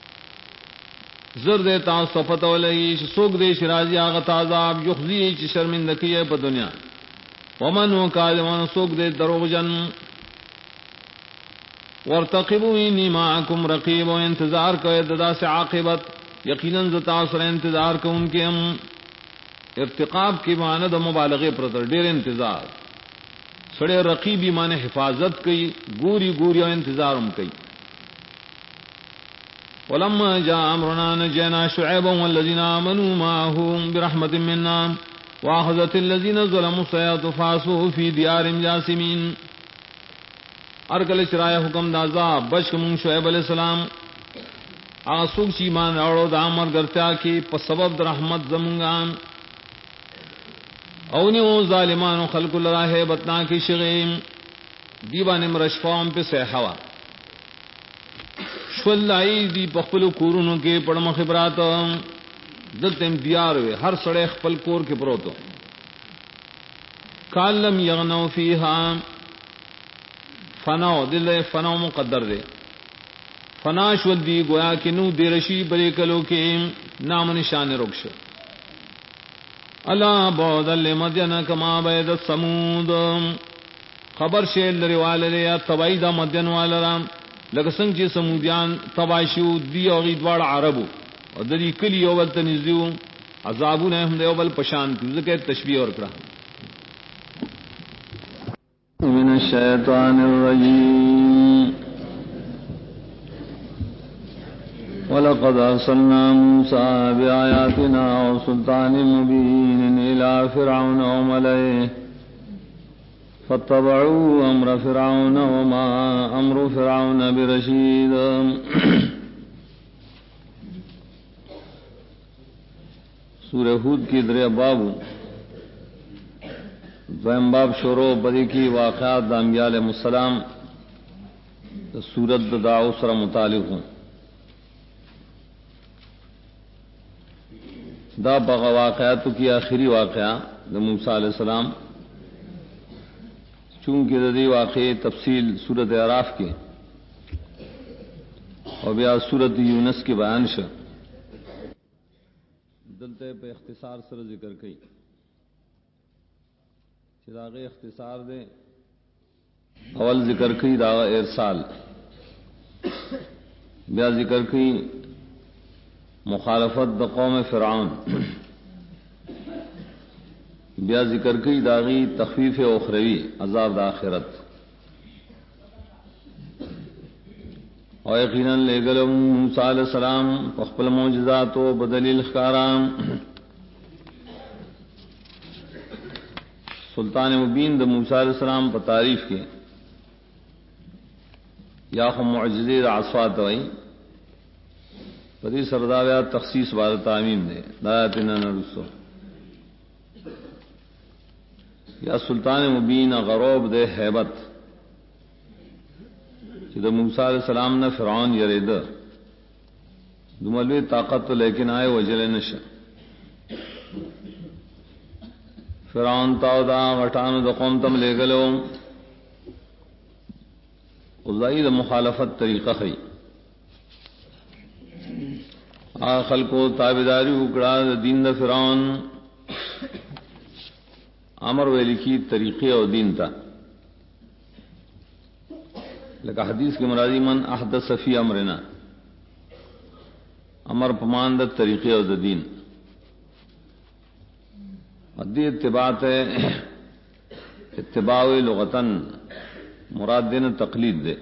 زر دیتا صفت علیہ سوک دے شرازی آغت عذاب یخزی چی شرمندکی ہے پا دنیا ومن و کاذبان سوک دے دروغ جن وارتقبوا انی معکم رقیب. و انتظار کو ددا سے عاقبت یقیناً زتا سر انتظار کو ان کے ہم ارتقاب کی معنی دا مبالغے پر ڈیر انتظار سڑے رقیبی معنی حفاظت کی گوری گوری اور انتظارم کی. ولما جاء امرنا نجينا شعيبا والذين آمنوا معه برحمة منا واخذت الذين ظلموا الصيحة فاصبحوا في ديارهم جاثمين. ارکل چرائے حکم دازا بچ من شعیب علیہ السلام آسوک چیمان اوڑو دا امر گرتیا کی پس سبب رحمت زمنگان اونیو ظالمان خلق اللہ ہے بتنا کی شغیم دیوان مرشفام پہ سیحوا شولائی دی پخپل کورونو کے پڑم خبرات دلتم دیار ہوئے ہر سڑے خپل کور کے پروتو کالم یغنو فیہا فناو دل فناو مقدر دے فناش ودی گویا کہ نو دیرشی بلے کلو کے نام نشان رکش اللہ بعد لمدین کما بید السمود. خبر شیل روال لیا تبائی دا مدین والرام لگسنگ چی سمودیان تباشیو دی اغیدوار عربو اور دی کلی اوبل تنزیو عذابون احمد اوبل پشان کی ذکر تشبیح اور کرا. من الشیطان الرجیم وَلَقَدْ أَرْسَلْنَا مُوسَىٰ بِآيَاتِنَا وَسُلْطَانٍ مُّبِينٍ إِلَىٰ فِرْعَوْنَ وَمَلَئِهِ فَاتَّبَعُوا أَمْرَ فِرْعَوْنَ وَمَا أَمْرُ فِرْعَوْنَ بِرَشِيدٍ. سورہ ہود کی دریا باب دویم باب شروع بدی کی واقعات دا انبیاء علیہ السلام سورت دعو سر متعلق ہوں. دا بغا واقعاتو کی آخری واقعہ دا موسیٰ علیہ السلام، چونکہ ددی واقع تفصیل سورت اعراف کے اور بیا سورت یونس کے بیان شا دلتے پہ اختصار سر ذکر کئی چراغ اختصار دے اول ذکر کئی داغ ارسال، بیا ذکر کئی مخالفت دا قوم فرعون، بیا ذکر کئی داغی تخفیف اخروی عذاب دا آخرت، اور یقیناً لے گلو موسیٰ علیہ السلام پخپل معجزات و بدلیل خکارام سلطان مبین دا موسیٰ علیہ السلام پر تعریف کے یا خم معجزے دا عصوات وئی پدی سرداویا تخصیص بار تعمیم دے دایاتنا نرسو یا سلطان مبین غروب دے حیبت کہ دا موسیٰ علیہ السلام نے فرعون یرید دملوی طاقت تو لیکن آئے وجل نشا فرعون تاو دا غٹانو دا قوم تم لے گلو ازائی دا مخالفت طریقہ خی آخل کو تابداری اکڑا دا دین دا فرعون امر ویلی کی طریقے اور دین تا لکہ حدیث کے مرادی من احدث فی امرنا امر پمان دا طریقے اور دا دین حدی اتباع ہے اتباع لغتن مراد دین تقلید دے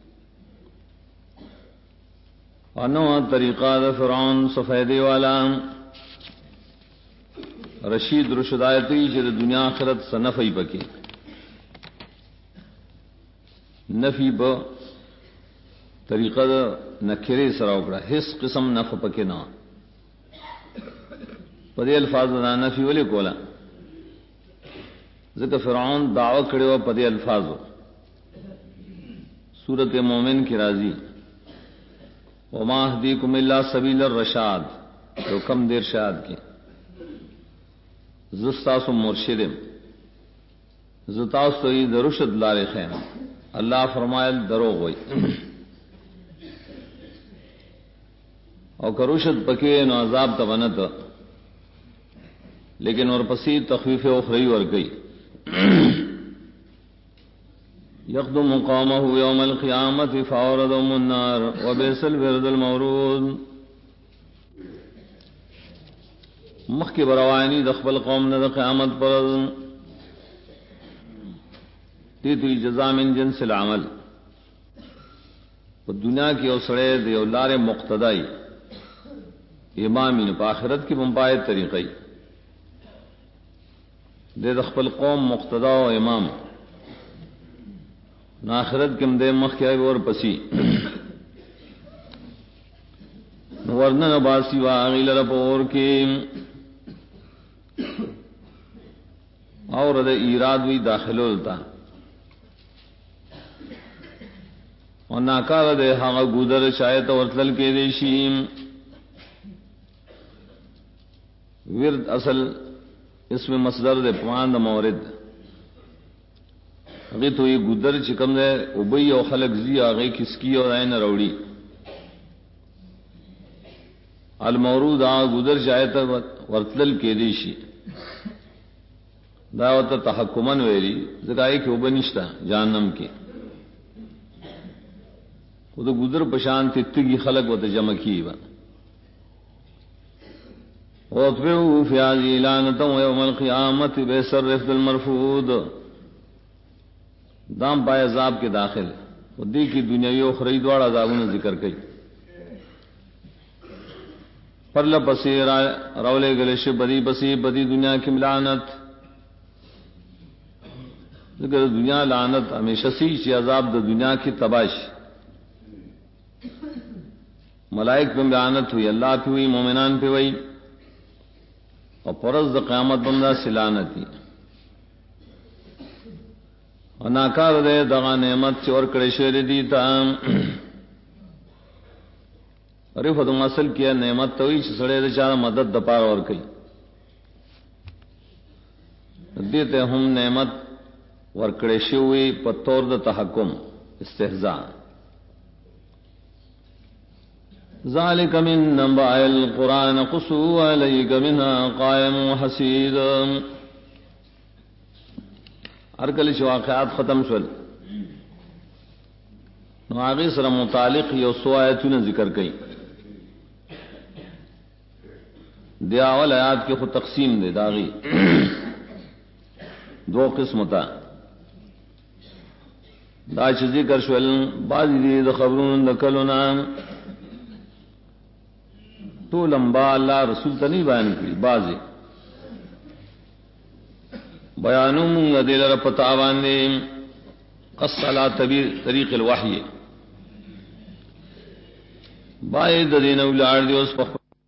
انو طریقہ دا فرعون سفیدے والا رشید رشدایتی چر دنیا آخرت سنفی پکی نفی با طریقہ دا نکرے سراؤکڑا حس قسم نف پکی نا پدی الفاظ دا نفی ولی کولا ذکر فرعون دعوی کڑے و پدی الفاظ سورت مومن کی راضی وما اهدیکم الا سبیل الرشاد تو کم دیر شاد کی زستاس مرشدم زتاس تو یہ درشد لارے خیم اللہ فرمائل دروغ ہوئی اور کروشد پکے نو عذاب تبنت لیکن اور پسی تخفیف اخروی اور گئی یخدم قومہ یوم القیامت فاوردهم النار وبئس الورد المورود مخ کے بروانی دخبل قوم نے قیامت پر تیتوی جزا من جنس العمل پر دنیا کی اوسڑے دے اولار مقتدائی امامین پا آخرت کی ممپائے طریقی دے دخبل قوم مقتدا و امام ناخرت کم دے مخ کے اور پسی ورنن باسی و آغیل رب اور کی اور دے ایراد وی داخلو لتا اور ناکار دے حاغ گودر شایت ورطلل کے دیشیم ورد اصل اسم مصدر دے پمان دا مورد اگے تو یہ گدر چکم دے ابئی او خلق زی آگے کس کی اور این روڑی المورود آ گدر شایت ورتلل کے دیشی دعوت تحکمن ویلی زکائے کہ ابنشتا جہنم کے وہ تو گدر پشان تتگی خلق و تجمع کی با وَاطْبِعُوا فِي هَذِهِ لَعْنَةً وَيَوْمَ الْقِيَامَةِ بِئْسَ الرِّفْدُ الْمَرْفُودُ دام پائے عذاب کے داخل وہ دی کی دنیاوی و خرید دوڑ عذابوں نے ذکر کی پر لپسی رولے گلش بدی بسی بدی دنیا کی لعنت ذکر دنیا لعنت ہمیشہ سی عذاب دا دنیا کی تباش ملائک پہ لعنت ہوئی اللہ پہ ہوئی مومنان پہ ہوئی اور پرز دا قیامت بندہ سلانتی اور ناکار دے دغا نعمت چور کڑے شیر دی تا رفعت اصل کیا نعمت توئی سڑے دے چارا مدد دپار اور کئی دیتے ہم نعمت ورکڑے شوی پتور د تحکم استہزاء ذالک من نبأ القرآن نقصه علیک منها قائم وحسید. ارکل واقعات ختم شول نو آغی سر متعلق یو سو آیتون ذکر کئی. دی اول آیات کی خود تقسیم دے داغی دو قسمتا دا چی ذکر شول بعضی دی دا خبرون دا کلونا تو لمبا اللہ رسول تا نہیں بیان کری بعضی بیانوں منگا دیل رپتاوان دے قص علا طریق الوحی بائی دا دین اولار دیوس پخ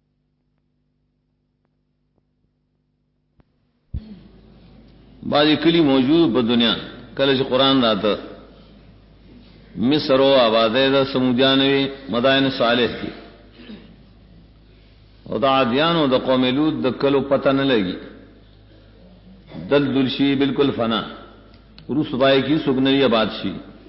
بعضی کلی موجود په دنیا کله چې قرآن راته مصر و آبادی دا سمودیانوی مدائن صالح کی او دا عادیانو دا قوم لوط دا کلو پتہ نہ لگی دل دلشی بالکل فنا روس بائی کی سگنری آباد شی.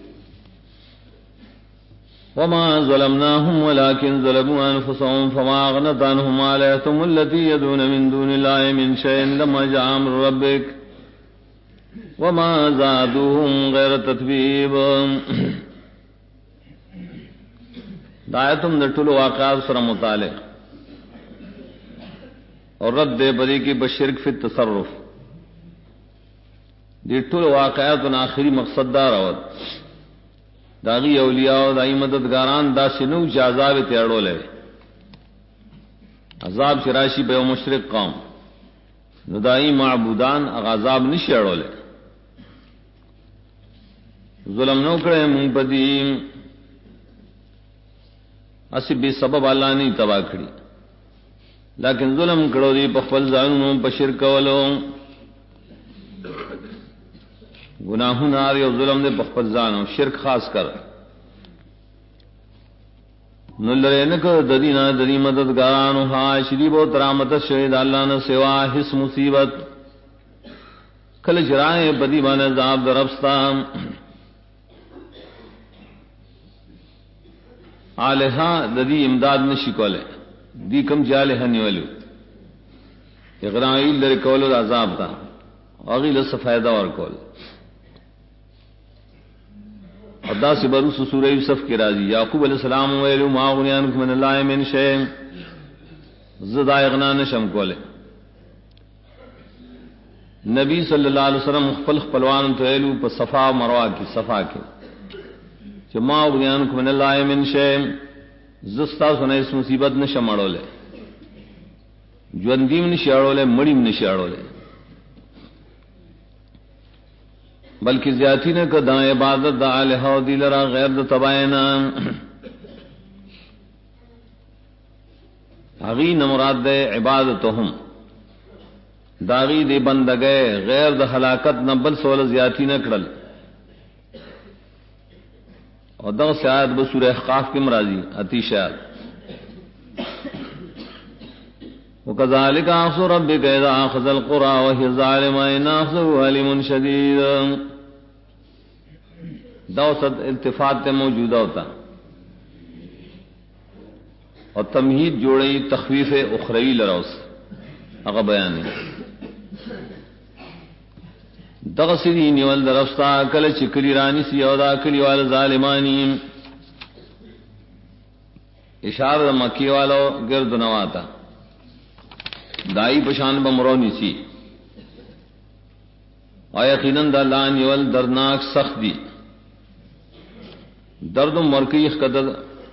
وما ظلمناهم ولكن ظلموا انفسهم فما اغنت عنهم آلهتهم التي يدعون من دون الله من شيء لما جاء امر ربك وما زادوهم غیر تتبیب. دایتم نٹلو واقعات سر مطالع اور رد دے بری کی بشرک فی التصرف دی ٹلو واقعات آخری مقصد دار اور داغی اولیاء و دائی مددگاران دا سنو چی عذاب تیڑو لے عذاب چراشی بے مشرک قوم ندائی معبودان اغازاب نشی اڑو لے ظلم نو کرے منگ بدیم اسی بے سبب اللہ نہیں تباہ کری لیکن ظلم کرو دی پخفل زانوں پشر کولو گناہوں ناری اور ظلم دے پخفل زانوں شرک خاص کر نلرے نکو ددینا ددی مددگارانو ہاں شریب و ترامت شہید اللہ نے سوا حس مصیبت کل جرائے بدی بان عذاب دربستان آلہا ددی امداد نشی کولے دی کم جالہا نیولو اغرائیل در کولو دا عذاب تا اغیل اس فائدہ اور کول ادا سے بروس سورہ یوسف کی راضی یعقوب علیہ السلام ویلو ما غنیانکم من اللہ من شیم زدہ اغنا نشم کولے. نبی صلی اللہ علیہ وسلم خپل خپلوان تو ویلو پا صفا مروا کی صفا کی ما غنیانکم من اللہ من شیم زستا سنے اس مصیبت نشم اڑو لے جوندیم نشی اڑو لے مڑیم نشی اڑو لے بلکہ زیادتی نے کہ دا عبادت دا آلہا و دیلرا غیر دا تبائینا اغی نمراد دے عبادتهم داغی دے بندگے غیر دا حلاکت نبل سول زیادتی نے کرل. اور دا سے آیت بسور احقاف کی مرازی اتی شاید وَكَذَلِكَ أَخْذُ رَبِّكَ إِذَا أَخَذَ الْقُرَى وَهِيَ ظَالِمَةٌ إِنَّ أَخْذَهُ أَلِيمٌ شَدِيدٌ. دوسط التفات تے موجودہ ہوتا اور تمہید جوڑی تخویف اخروی لروس اگا بیان دغسری نیول درفتا کل چکلی رانی سی اودا کلی وال ظالمانی اشارہ مکی والو گرد نواتا دائی پشان بمرونی سی اور یقیناً دا اللہ نیول دردناک سخت دی درد مرکیخ قدر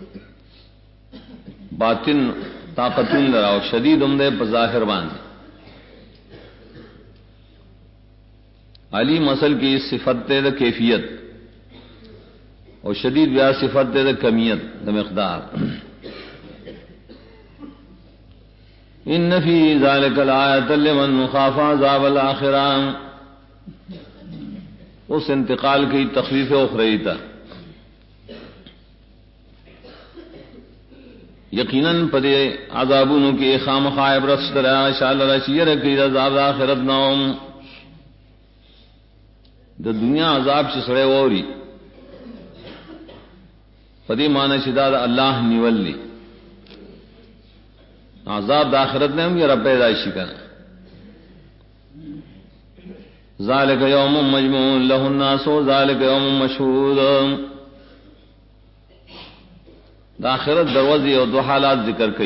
باطن طاقتن لراو شدید امدے بظاہر باندھ علی مسل کی صفت دا کیفیت اور شدید بیا صفت دا کمیت دا مقدار. ان فی ذالک الآیۃ لمن خاف عذاب الآخرہ اس انتقال کی تخفیف اخروی تا یقیناً پدے عذابونو کی خامخا عبرت شترا شال رشیر کی عذاب آخرت نوم دا دنیا عذاب چ سڑے ووری پدی معنی شدا دا اللہ نیول لی عذاب دا آخرت نے ہم یہ رب پیدائشی کرنا ذالک یوم مجموع لہ الناس و ذالک یوم مشہود دا آخرت دروازی اور دو حالات ذکر کئی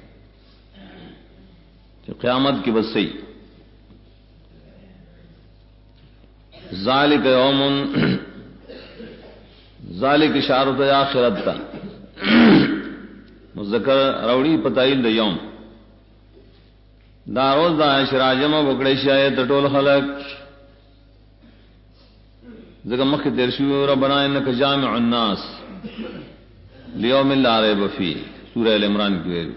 کہ قیامت کی بسی ذالک یوم ذالک اشارت آخرت تا مذکر روڑی پتائل دا یوم دا روز دا شراجمہ بکڑی شایت ٹول خلق ذکر مخی ترشیو ربنا انکا جامع الناس لیوم لا ریب فیہ سورہ العمران کی ویلو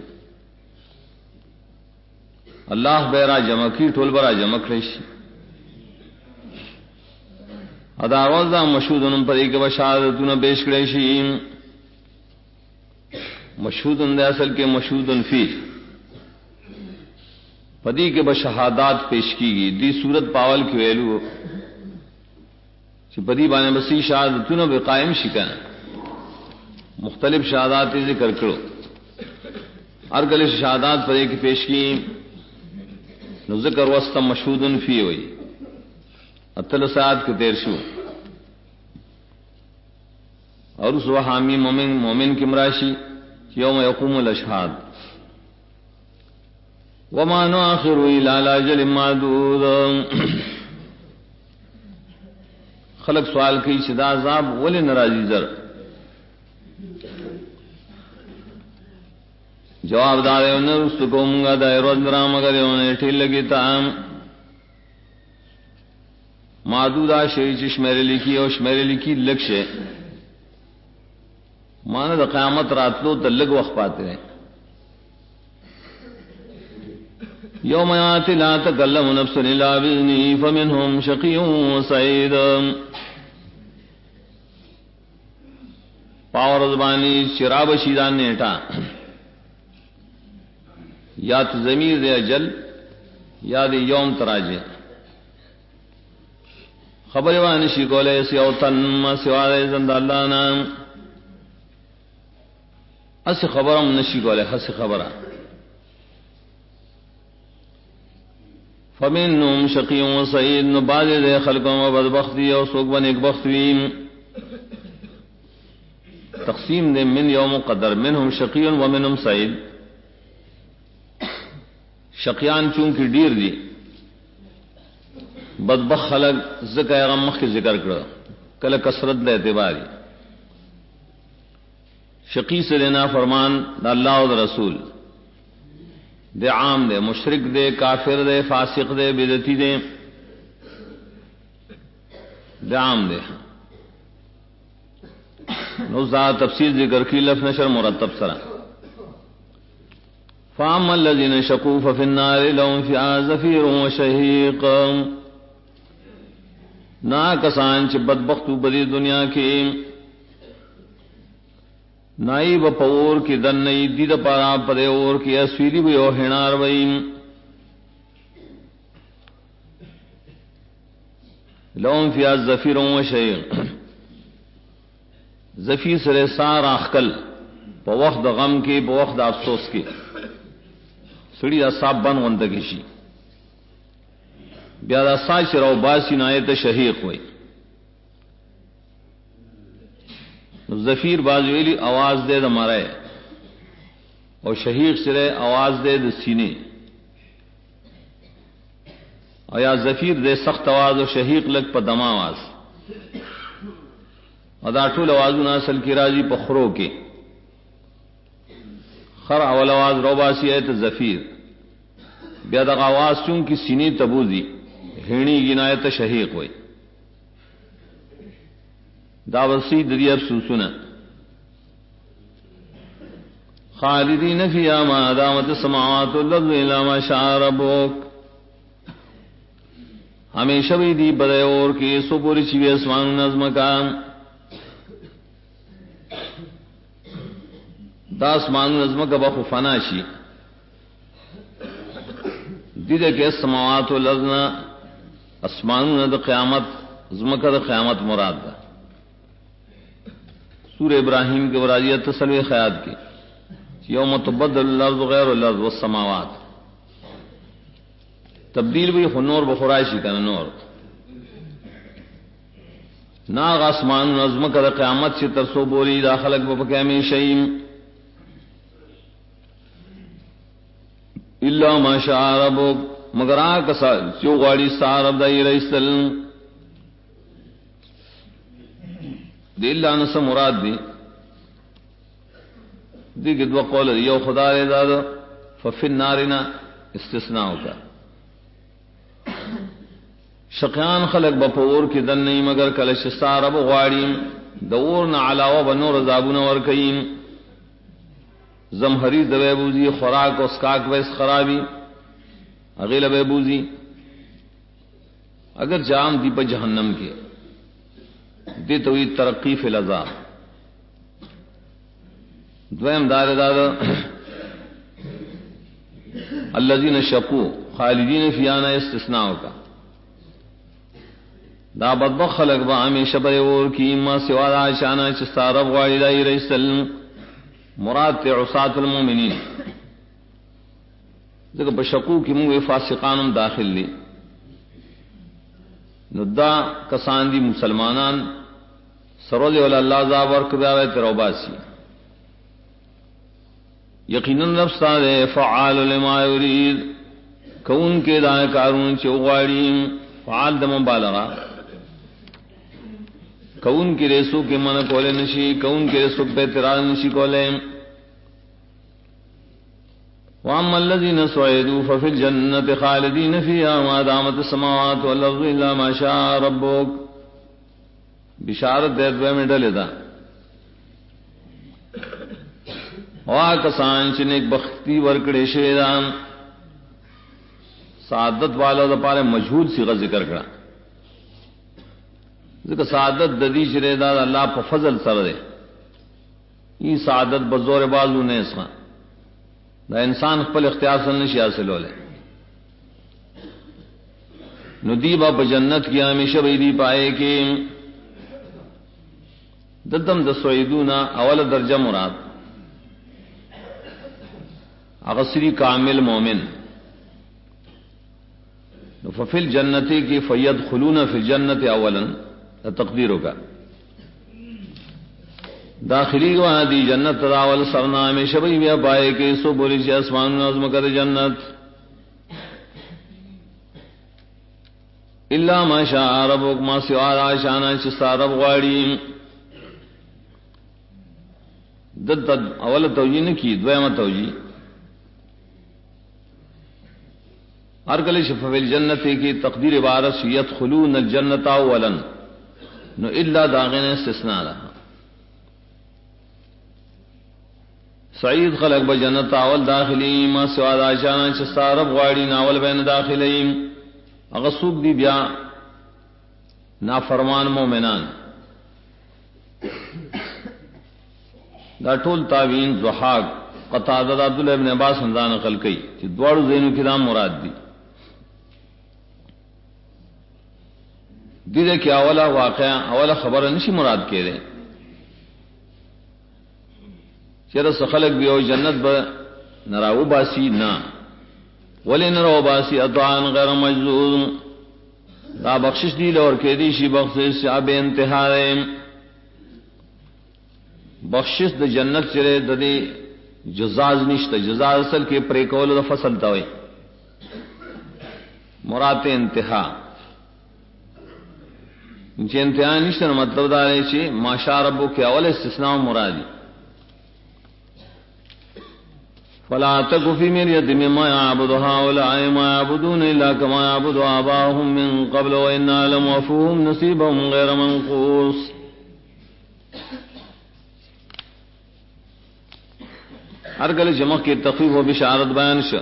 اللہ بیرا جمع کی ٹول برا جمع کریش ادا روز دا مشہودن پر ایک بشارتون پیش کریشی مشہودن دے اصل کے مشہودن فیہ پدی کے بشہادات پیش کی گئی دی صورت پاول کی ویلو پدی بانے بسی شہادتون بے قائم شکن مختلف شہادات ذکر کرو ہر گلے شہادات پر ایک پیش کی نو ذکر وسط مشہودن فی ہوئی اتل سعاد کے تیر شو اور اس وحامی مومن کی مراشی یوم یقوم الاشہاد وما نؤخر الا لاجل معدود خلق سوال کی شدا عذاب ولی ناراضی زر جواب دارے انہیں رست کو منگا دائے روز درام اگر انہیں ٹھیل لگی تام معدودہ شئی چشمیرے لکھی اور شمیرے لکھی لکشے مانا دا قیامت رات لو تلگ وقت پاتے ہیں یوم یاتی لا تکلم نفس الا باذنہ فمنہم شقی و سعید پاور زبانی شراب شیدان نیٹا یا تو ضمیر دے اجل یا دے یوم تراجے خبر وانشی کولے سیو تن سوا دے زند اللہ نام اس خبرم نشی کولے حس خبرہ فمنهم شقی و سعید نو بعض دے خلقوں و بدبختی اور سوک بن ایک بختویم تقسیم دے من یوم قدر منهم شقی و منهم سعید شقیان چونکہ ڈیر دی بدبخ خلق ذکر غمخ کی ذکر کرو کل کسرت دے اعتباری شقی سے لینا فرمان دا اللہ و دا رسول دے عام دے مشرک دے کافر دے فاسق دے بدعتی دے دے عام دے نوزا تفسیر ذکر کی لفظ نشر مرتب سرا فاما الذين شقوا ففي النار لهم فيها زفير وشهيق نا کسان چ بدبخت بدی دنیا کی نائی بپور کی دن نئی دید پارا پدے اور کی اسویری بھی او ہنار ویم لهم فيها زفير وشهيق زفیر سر سار اخکل پا وقت غم کی پا وقت افسوس کی سڑی اصاب بن غندگی شی بیا دا ساچ رو باسی نایت شہیق ہوئی زفیر بازویلی آواز دے دا مرائے اور شہیق سرے آواز دے دا سینے اور یا زفیر دے سخت آواز اور شہیق لگ پا دم آواز ادا ٹول آوازونه اصل کی راضی پخرو کے خر اول آواز روباسی ہے تو زفیر بیا دغه آواز چون کی سینی تبوزی ہینی گنایت شہیق ہوئی داوسی دریاب سوسنا خالدین فیہا ما دامت السماوات والارض الا ما شاء ربک ہمیشہ بھی دی بدے اور کی سو پوری چیوی اسمان نظم کا دا اسمان نظم کا بخو فنا شی دیدے کہ السماوات والارض اسمان دا قیامت زمکہ دا قیامت مراد دا سورہ ابراہیم کے وراجیت تسلوی خیات کی یوم تبدل الارض غیر الارض والسماوات تبدیل بھی خنور بخرائشی کا نور ناغ آسمان نظم کا قیامت سے ترسو بولی دا خلق بپکے میں شئیم اللہ ما شاء ربک مگر آکا سو غاڑی سا رب دائی رئیسل دی اللہ نسا مراد دی کہ دو قول یو خدا لے دادا ففی النارنا استثناء کا شقیان خلق بپور کی دن نہیں مگر کلش سارب غاڑیم دورنا علاوہ بنور عذابون ورکیم زمہری دوے بوزی خوراک و سکاک ویس خرابی اغیل بے بوزی اگر جام دی پا جہنم کے دی توی ترقی فی العذاب دویم دار دادا الذین شقو خالدین فی آنا استثناء کا دا بدبخ خلق با ہمیشہ برے اور کی ما سوا دا شانہ چستا رب غاڑی دائی رئیسل مراد تے عصات المومنین دیکھا بشقو کی موے فاسقانم داخل لی ندا کسان دی مسلمانان سرول والا اللہ عذاب ورکداوے تروباسی یقیناً نفسا دے فعال لما یرید کون کے دائیں کارون چوغاڑیم فعال دم بالغا کون کی ریسو کے من کولے نشی کون کی ریسو پہ تراز نشی کولے وَأَمَّا الَّذِينَ سُعِدُوا فَفِي الْجَنَّةِ خَالِدِينَ فِيهَا مَا دَامَتِ السَّمَاوَاتُ وَالْأَرْضُ إِلَّا مَا شَاءَ رَبُّكَ بشارت دے دوے میں ڈلے دا وا کسان چنیک بختی ورکڑے شیدان سعادت والا دا پارے مجہول سی ذکر کرا ذکر سعادت ددی شرے دا اللہ پا فضل سر دے یہ سعادت بزور بازو نے اس کا دا انسان خپل اختیار سے نشی حاصل ہو لے ندیبا پا جنت کی ہمیشہ بیدی پائے کہ ددم دسوئیدونا اول درجہ مراد اغسری کامل مومن ففی الجنتی کی فیدخلون فی الجنت اولا تقدیر ہوگا داخلی وہاں دی جنت راول سرنا میں شبی بیا پائے کہ سو بولی سے اسمان نظم کر جنت الا ما شاء ربک ما سوا شانا چستا رب غاڑی دد اول توجیہ نے کی دویمہ توجیہ ہر کلی شفا فی الجنت کی تقدیر عبارت یدخلون الجنت اولا نو الا داغین استثناء رہا سعید خلق بجنت اول داخلی ما سوا دا شانا چستا رب غاڑی ناول بین داخلیم اغسوک دی بیا نافرمان مومنان دا ټول تابعین ضحاک قتادہ عبداللہ ابن عباس ہمدان نقل کئی کہ دوڑ زینو کی دام مراد دی دیدے کہ اولا واقعہ اولا خبر نشی مراد کے دے چرا سخلق بھی ہو جنت با نراو باسی نا ولی نراو باسی اطعان غیر مجزوز دا بخشش دی لور کے دی شی بخشش اب انتہا دے بخشش دا جنت چرے دا دی جزاز نشتا جزاز اصل کے پریکول دا فصل تاوئی مراد انتہا انچہ انتہا نشتا مطلب دارے چھے ما شاء ربو کے اول استثناء مرادی فلا تک فی مریت مما یعبد هؤلاء ما یعبدون الا كما یعبد آباؤهم من قبل وإنا لموفوهم نصیبهم غیر منقوص ہر گل جمع کی تخفیف و بشارت بیان شا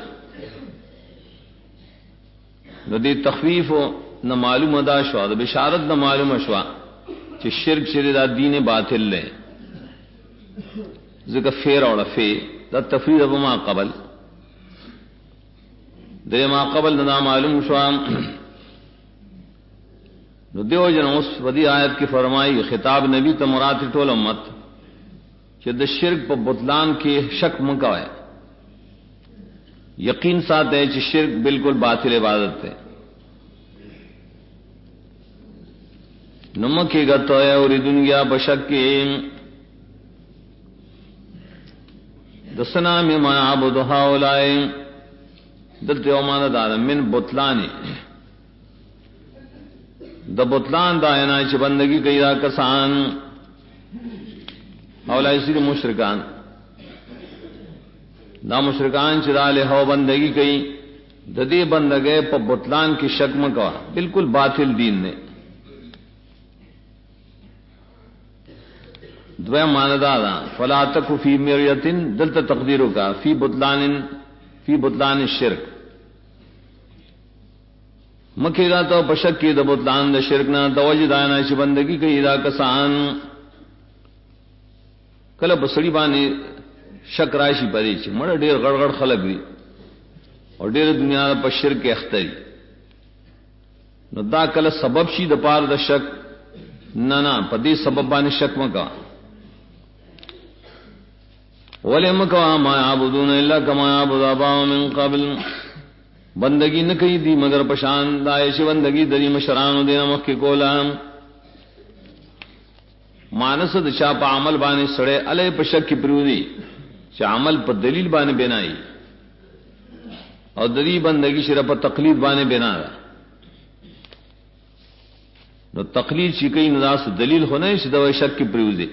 ندی تخفیف نہ معلوم ادا شوا دا بشارت نہ معلوم شوا کہ شرک شرک دا دین باطل لے ذکر فیر اور فی دا تفرید ابو ما قبل دے ما قبل ندا معلوم شوام نو دیو جن اس ودی آیت کی فرمائی خطاب نبی تا مراد ټول امت کہ دا شرک پا بطلان کی شک مکوائے یقین ساتھ ہے کہ شرک بالکل باطل عبادت ہے نمکی گتو ہے اور دنیا بشک کی دسنا میں ما عبد هؤلاء دلتے اومان دار من بطلانی دا بطلان داینا چھ بندگی کئی دا کسان اولائی سیر مشرکان دا مشرکان چھ دا لہو بندگی کئی دا دی بندگے پا بطلان کی شک مکوا بالکل باطل دین نے دویم ماندہ دا فلا تکو فی مریتن دلتا تقدیرو کا فی بطلان الشرک مکی گا تو پشک کی دا بطلان دا شرکنا توجہ دانا چھ بندگی کئی دا کسان کل بسڑی بانی شک راشی پدی چھ مڑا دیر غڑغڑ خلق دی اور دیر دنیا دا پا شرک اختری نو دا کل سبب شی دا پار دا شک نا پدی سبب بانی شک مکا وَلِمَ كَوَا مَا يَعْبُدُونَ إِلَّا كَمَا يَعْبُدُ آبَاؤُهُم مِّن قَبْلُ بندگی نہ کئی دی مگر پشان دایش بندگی دری مشرانو دینا مخ کے کولا مانس د چا پا عمل بانے سڑے علی پشک کی پرودی چا عمل پا دلیل بانے بنائی اور دری بندگی شرع پا تقلید بانے بنا رہا نو تقلید شکئی نداس دلیل ہونے شدو شک کی پرودی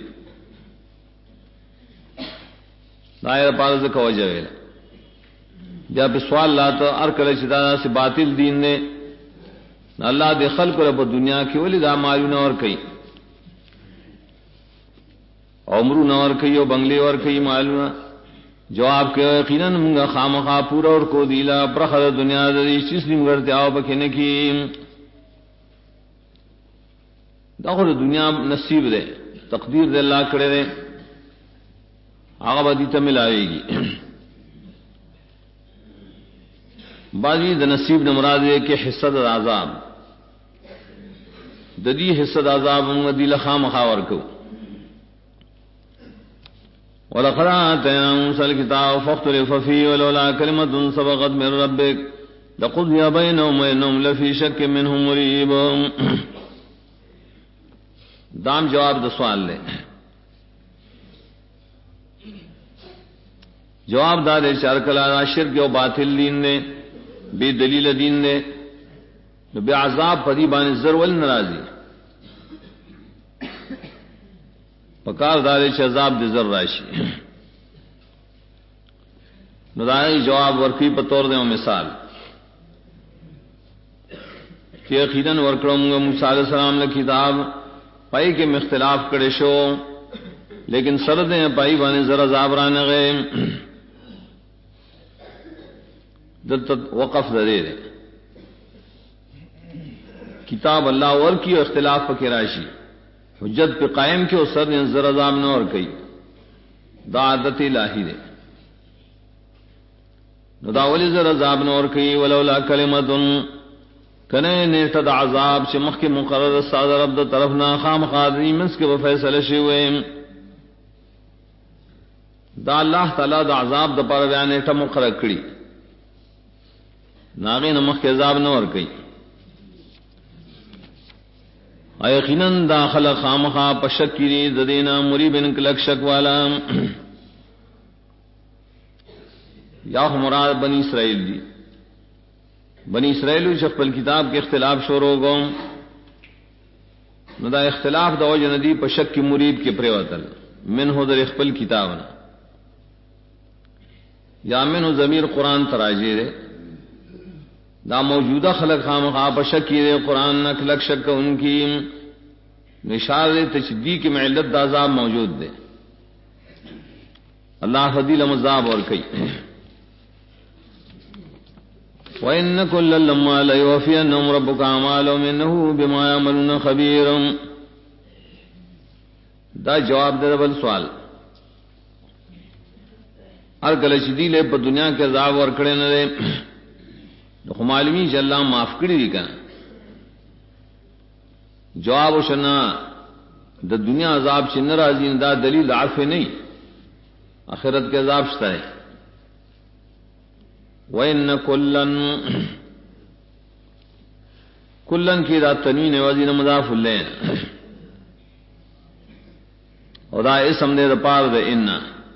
دائر پارز کا وجہ ویلا جب سوال لاتا ارکل چدانا سے باطل دین نے اللہ دے خلق رب دنیا کی ولی دا مالو نہ اور کئی عمرو نہ اور کئی اور بنگلے اور کئی مالو نہ جواب کہ یقیناً منگا خامخا پورا اور کو دیلا پرخد دنیا دی چیز نیم کرتے آو بکھنے کی داخل دنیا نصیب دے تقدیر دے اللہ کرے دے آغا با دیتا ملائے گی بعضی دا نصیب نمراد ہے کہ حصہ دا عذاب ددی حصہ دا عذاب ہم دی لخام خاور کو وَلَقَدْ آتَيْنَا مُوسَى الْكِتَابَ فَاخْتَلَفَ فِيهِ وَلَوْلَا كَلِمَةٌ سَبَقَتْ مِنْ رَبِّكَ لَقُضِيَ بَيْنَهُمْ وَإِنَّهُمْ لَفِي شَكٍّ مِّنْهُ مُرِيبٍ دام جواب دا سوال لے جواب دار چار کلا شرک و باطل دین نے بے دلیل دین نے بے عذاب پدی بان ضرور ناراضی پکار دار عذاب دے ذر راشی ندائی جواب ورکی پتور دے مثال کہ یقیناً ورکڑوں گا موسیٰ علیہ السلام نے کتاب پائی کے مختلاف کرے شو لیکن سردیں پائی بانے ذرا عذاب رانے گئے دلتا وقف دے دے کتاب اللہ اور کی اختلاف پہ راشی حجت پہ قائم کی اور سر نے ذرا عذاب نہ اور کئی دا عادت الہی دے نداولی ذرا عذاب نہ اور کئی ولولا کلمت کنے نیٹا دا عذاب چمخ کے مقرر صادر رب دا طرفنا خام خادری منس کے وفیصل شوئے دا اللہ تعالی دا عذاب دا پر بیان نیٹا مقرر کری ناغی نمخ کے عذاب نہ اور کئی یقیناً داخل خامخا پشکری ددینا مریبن کلک شک والا یا مراد بنی اسرائیل دی بنی اسرائیل شخص کتاب کے اختلاف شروع گو ندا اختلاف دا وجہ ندی پشک کی مریب کے پریوتل من ہو در اخپل کتابنا یا من ہو ضمیر قرآن تراجی دے دا موجودہ خلق خامخا پشکی دے قرآن نک لک شک ان کی نشار تشدیق میں علت دا عذاب موجود دے اللہ فضیل مذاب اور کئی وَإِنَّ كُلًّا لَمَّا لَيُوَفِّيَنَّهُمْ رَبُّكَ أَعْمَالَهُمْ إِنَّهُ بِمَا يَعْمَلُونَ خَبِيرٌ دا جواب دے بل سوال ہر کله چې دی له په دنیا کې عذاب ورکړي نه لري نو معلومی چې الله معاف کړی دی کنه. جواب وشنا د دنیا عذاب چې ناراضی دا دلیل عفو نه آخرت کے عذاب شتا ہے. وَإِنَّ کلن کی دا تنوین وزین مضاف لین اور دا اسم دے دا پار دا اننا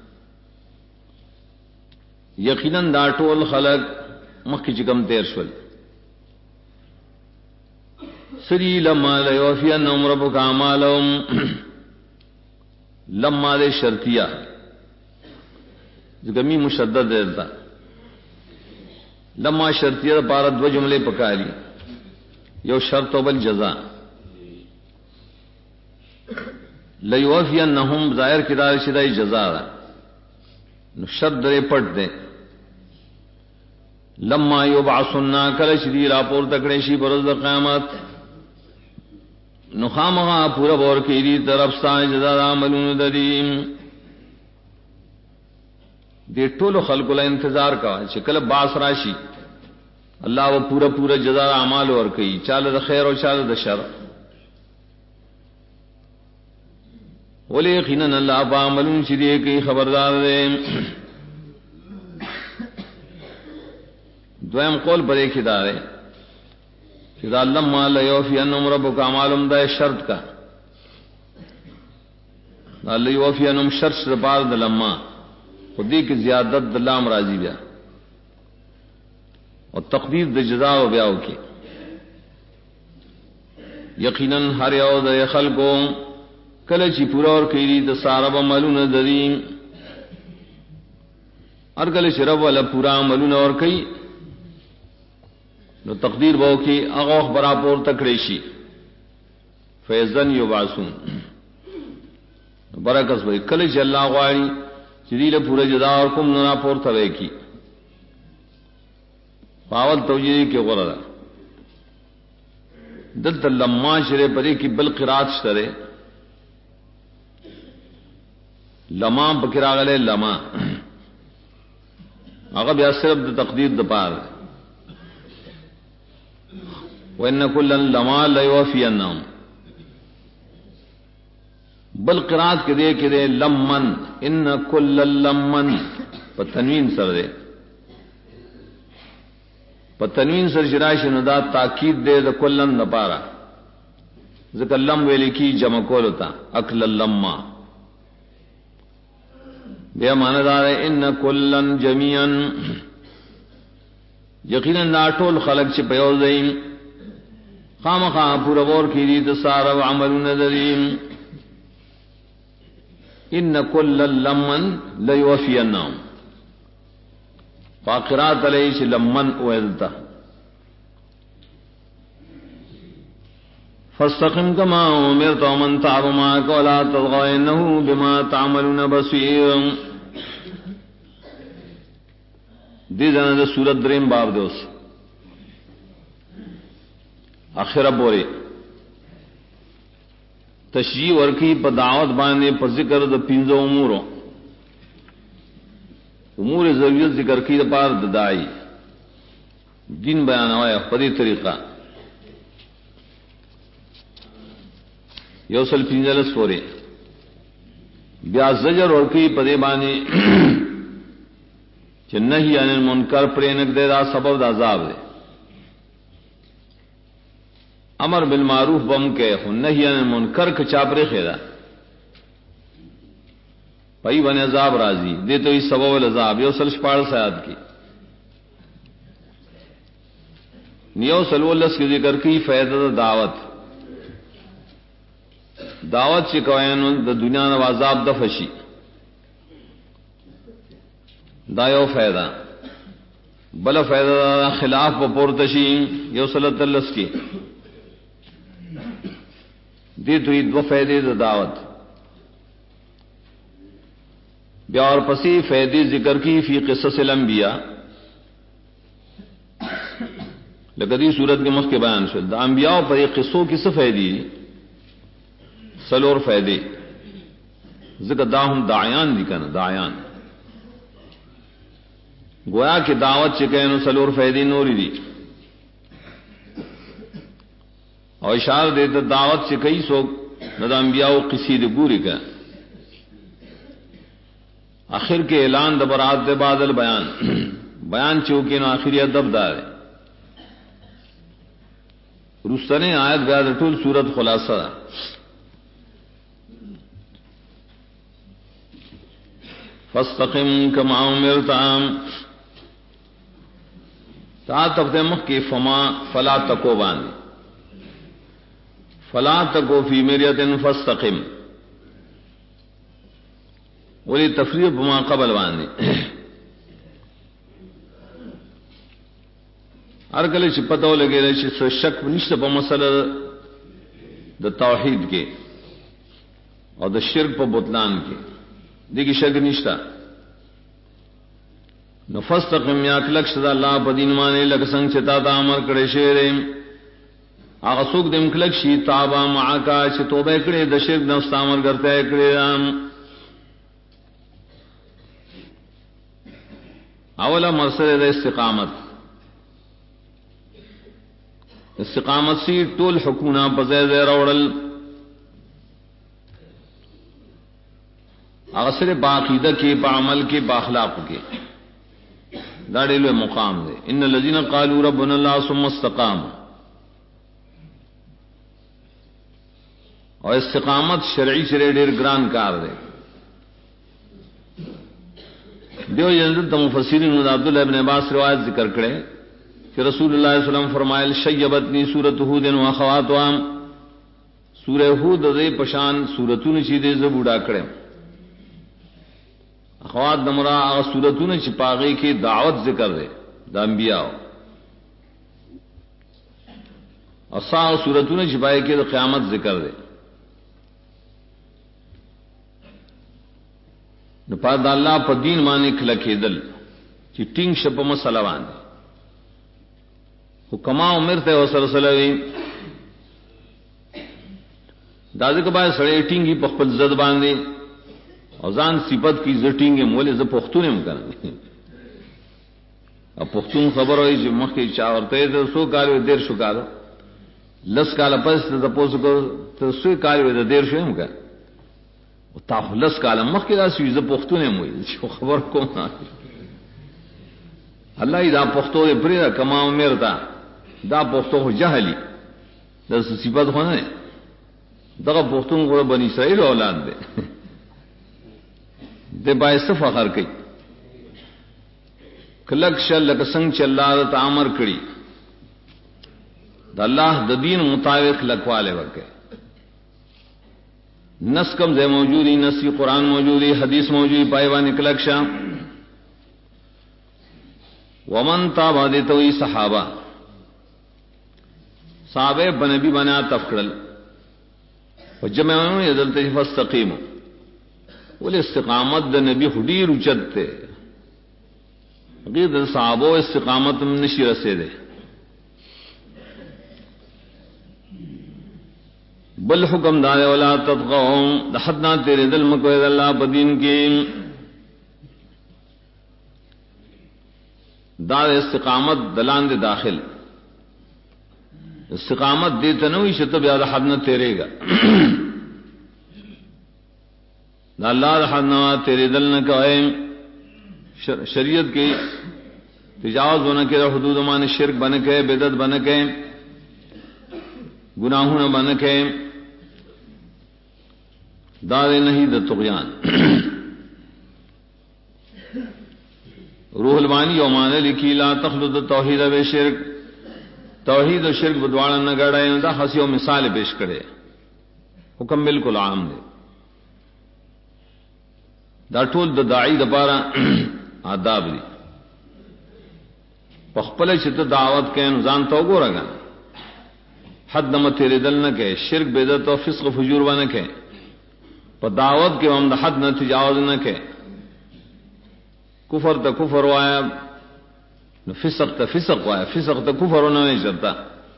یقیناً دا ټول خلق مخی چکم تیر شول سری لما لیوفی انہم ربک اعمالهم لما دے شرطیہ گمی مشدد دیتا لما شرطیہ دا پارا دو جملے پکاری یو شرط و بل جزا لیوفینہم ظاہر کدار شدائی جزا دا نو شرط درے پٹ دے لما یبعثنا کل شدی راپور تکڑے شی برز قیامت نو خامغا پورا بور کی دی طرف سان جزا دا عملون دریم دے ټولو خلق له انتظار کا چې کله باس راشي اللہ وہ پورا پورا جزا اعمال اور کئی چال د خیر اور چال د شر ولی یقینا اللہ بعملون شدی کی خبردار دے. دویم قول پر ایک ادارے کہ لما لیوفی انہم ربک اعمالهم دا شرط کا لیوفی انہم شرط پار د لما خودی کی زیادت دلام راضی بیا اور تقدیر د جزا و بیاو کی یقیناً ہر یو د خلقو کله چې پورا اور کړي د سارب عملونه دریم هر کله چې رب ولا پورا عملونه اور کوي نو تقدیر وو کی هغه برابر تکړی شي فیزن یبعثون برکت وای کله چې الله غواړي چې دې له پورا جزا اور کوم نه پور ته کی پاول توجیہ کے غرض دلت لما شرے پرے کی بل قرات شرے لما بکرا غلے لما اگر بیا صرف د تقدیر د پار وان کلا لما لیوفینهم بل قرات کے دے لمن ان کل لمن تنوین سر دے تنوین سر شراش ندا تاکید دے دا کلن نپارا ذکر لم ویلی کی جمع کولتا اکل لما بیا مانا دار ان کلن جمیعن یقینا ناٹول خلق چھ پیوز دیم خام خام پورا بور کی دی تسارا و عملون دریم ان کلن لمن لیوفینہم فاقرات علیہ لمن اویدتا فاستقم کما امرت ومن تاب معك ولا تطغوا انه بما تعملون بصير. دی جنا سورت دریم باب دوس اخر بورے تشریح ورکی په دعوت باندې په ذکر د پنځو امورو امور ضروریت ذکر کی پار دائی دین بیان ہوا پری طریقہ یوسل پنجلس فورے بیا زجر اور کی پدے بانے چنہی عن المنکر پرینک دے دا سبب دا عذاب دے امر بالمعروف بم کے نہی عن المنکر کے چاپرے خیرا پئی بنے عذاب راضی دے تو اس سبب العذاب یو سلش پاڑ سیاد کی نیو سلولس کی ذکر کی فیض دعوت دعوت چکوین دا دنیا نو عذاب دفشی دا یو فیضا بلا فیضا خلاف پورتشی یو سلط اللہ کی دی تو دو فیدے دا دعوت بیا اور پسی فیدی ذکر کی فی قصص الانبیاء لقدی صورت کے مخ کے بیان شد انبیاء پر ایک قصوں کی سفیدی سلور فیدے ذکر داہم داعیان دی کنا داعیان گویا کہ دعوت چکے سلور فیدی نوری دی اور اشارہ دے تو دعوت سے کئی سو ندا انبیاء و قصید گوری کا آخر کے اعلان دبرات دے بادل بیان چوکے نو آخری ادب دار رستنے آیت بیاد ٹول سورت خلاصہ فاستقم کما امرت تا تفتے مخ کی فلا تکو باندھ فلا تکو فی مریت فاستقم ولی تفریح بما قبل باندھ ہر کله چې پتو لګی چې شک نشته په مسله د توحید کې او د شرک په بطلان کې دغه شک نشته نو فاستقم یا کلک صدا الله په دین باندې لکه څنګه چې تا ته امر کړی شی هغه څوک دم کلک شي تابا معاکا چې توبه کړي د شرک نو استعمال کرتے کړي اولا مرسله د استقامت سی ټول حکومت په ځای ځای راوړل هغه سره باقاعده کې په عمل کې په اخلاق کې دا ډېر مقام دی ان الذين قالوا ربنا الله ثم استقاموا او استقامت شرعي سره ډېر ګران کار دی دیو جن د مفسرین عبد الله ابن عباس روایت ذکر کړي کہ رسول اللہ صلی اللہ علیہ وسلم فرمائل شیبتنی سورۃ ہود و اخواتها سورہ ہود دے پشان سورتون چی دے ز بوډا کړم اخوات دمرا سورتون چ پاغي کی دعوت ذکر دے د انبیاء اصا سورتون چ پای کی قیامت ذکر دے نو پاد الله په دین باندې کلکېدل چې ټینګ شپ مسله باندې حکما عمر تے وسر سلوی دادی کے بعد سڑے ٹینگی پخپل زد باندھے اوزان صفت کی زٹینگے مولے ز پختون میں کرنے اب پختون خبر ہوئی جو مخ کی چاورتے تو سو کارو دیر شو کارو لس کالا پس تو پوس کو تو سو کارو دیر شو ہم کر تا لس کالا مخ کی راسی ز پختون میں جو خبر کو اللہ ہی دا پختو دے پری دا کما عمر تا دا پختو خو جہلی دا صفت خو نه دغه پختون غره بنی اسرائیل اولاد دے دے باعث فخر کوي کلک شل لک څنګه چې الله د امر کړی د الله د دین مطابق لکواله ورکه نس کم زه موجودی نسی قرآن موجودی حدیث موجودی پایوان کلک شا ومن تابع دیتوی صحابہ صحابہ بنبی بنا تفکرل وجمعون یدلتے فاستقیموا والاستقامت دا نبی خودی رچت تے غیر صحابہ استقامت نشی رسے دے بل حکم دار ولا تطغوا دحدنا تیرے دل مکوید اللہ بدین کی دار استقامت دلان دے داخل استقامت دے تنوی شتب یاد حد نہ تیرے گا نہ اللہ حد نہ تیرے دل نہ کہے شریعت کی تجاوز ہونا کہ حدود مان شرک بن کے بدعت بن کے گناہوں نہ بن کے دار نہیں د طغیان روح البانی یومان لکھی لا تخلط توحید و شرک توحید و شرک بدواڑا نہ گڑے دا ہنسی و مثال پیش کرے حکم بالکل عام دے دا ټول د داعی د پارا آداب دی پخپل چت دعوت کے انسان تو گو رگا حد نہ تیرے دل نہ کہ شرک بدعت و فسق و فجور و نہ کہ پر دعوت کے ہم حد نہ تجاوز نہ کہ کفر تا کفر وایا فسق تا فسق وایا فسق تا کفر ہونا نہیں چلتا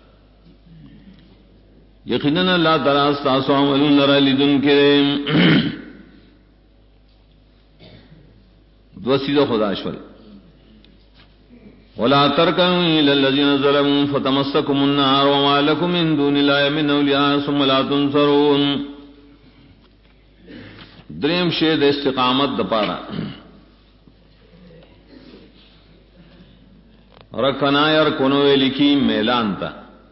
یقیناً اللہ تعالیٰ استاسو عملون لرا لدن کریم دو سیدو خدا شول ولا تركنوا إلى الذين ظلموا فتمسكم النار وما لكم من دون الله من أولياء ثم لا تنصرون. دریم شی د استقامت د پاره رکنا یار کونو لکی میلان تا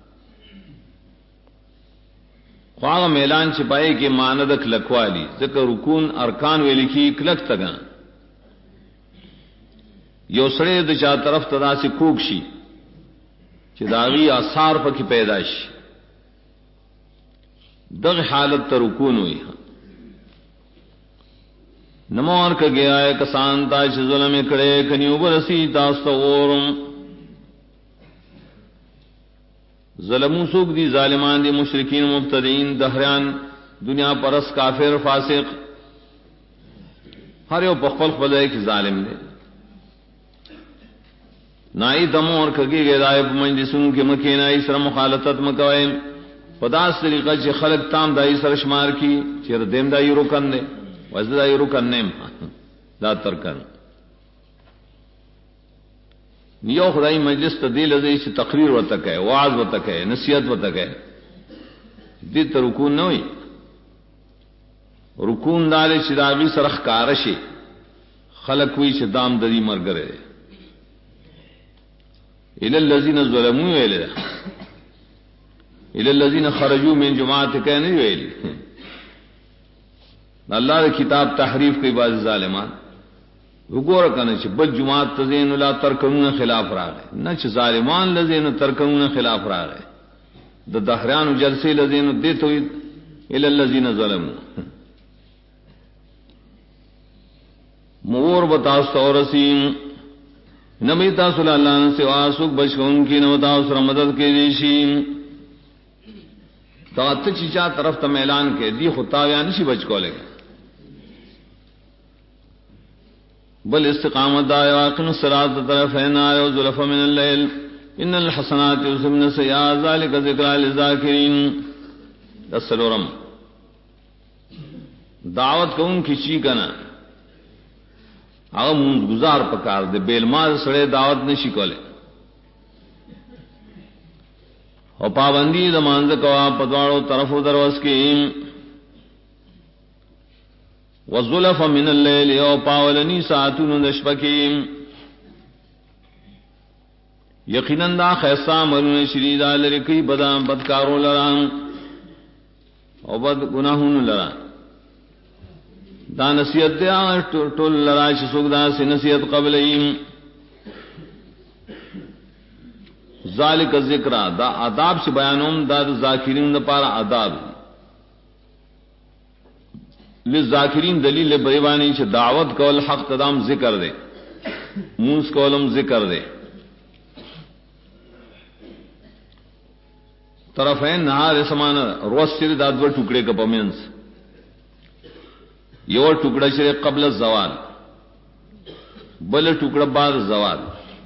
خواغ میلان چپائے کے ماندک لکوالی ذکر رکون ارکان وی لکی کلک تگا یو سڑے د چا طرف تدا سے کوک شی چی داغی آثار پکی پیدا شی دغ حالت تا رکون ہوئی نمور کا گیا ہے کسان تا چی ظلم کڑے کنیو برسی تاستا غورم ظلمو سوک دی ظالمان دی مشرکین مبتدین دہریان دنیا پرس کافر فاسق ہر یو پخپل خدای کی ظالم دے نائی دمو اور کگی گئے مجلسوں کے مکینائی سر مخالطت مکوئے پداس طریقہ چی خلق تام دائی سر شمار کی چیر دیم دائی رکن دے وزد دائی رکن نیم دا ترکن یو خدای مجلس تدیل ازی چی تقریر و تک ہے وعظ و تک ہے نصیحت و تک ہے دیت رکون نوئی رکون دارے چی داغی سرخ کارشی خلق ہوئی چی دام دری مرگرے الى الذين ظلموا الى الذين خرجوا من جماعت کہ نہیں ویلی اللہ کی کتاب تحریف کی بعض ظالمان وګور کنه چې بل جماعت تزین لا ترکنون خلاف راغی نہ چې ظالمان لزین ترکنون خلاف راغی د دهریان جلسه لزین دیتو الى الذين ظلموا مور بتاو سورسیم نمیتا صلی اللہ نے سوا سکھ بشکون کی نوتا اسر مدد کے دیشی تو چیچا طرف تم اعلان کے دی خطاویاں نشی بچ کو لے بل استقامت آئے واقن الصلاة طرف ہے نائے ظلف من اللیل ان الحسنات یوسمن سیاء ذالک ذکرہ للذاکرین دسلورم دعوت کو ان کی چی کنا منز گزار پکار دے بیل ماز سڑے دعوت نشی کولے اور پابندی دمانز کوا پدوارو طرف دروس کی وظلف من اللیل او پاولنی ساعتون دشپکی یقیناً دا خیصہ مرون شریدہ لرکی بدکارو لران او بد گناہون لران دا نصیحت دیا ٹول لڑائی سوک دا سے نصیحت قبل ذالک ذکر دا آداب سے بیانوم دا ذاکرین دا پارا آداب للذاکرین دلیل بریوانی چھ دعوت کول حق تدام ذکر دے مونس کولم ذکر دے طرفین نہار سمان روز سر دا دو ٹکڑے کا پمینس یو ٹکڑا شرے قبل الزوال بل ٹکڑا بعد الزوال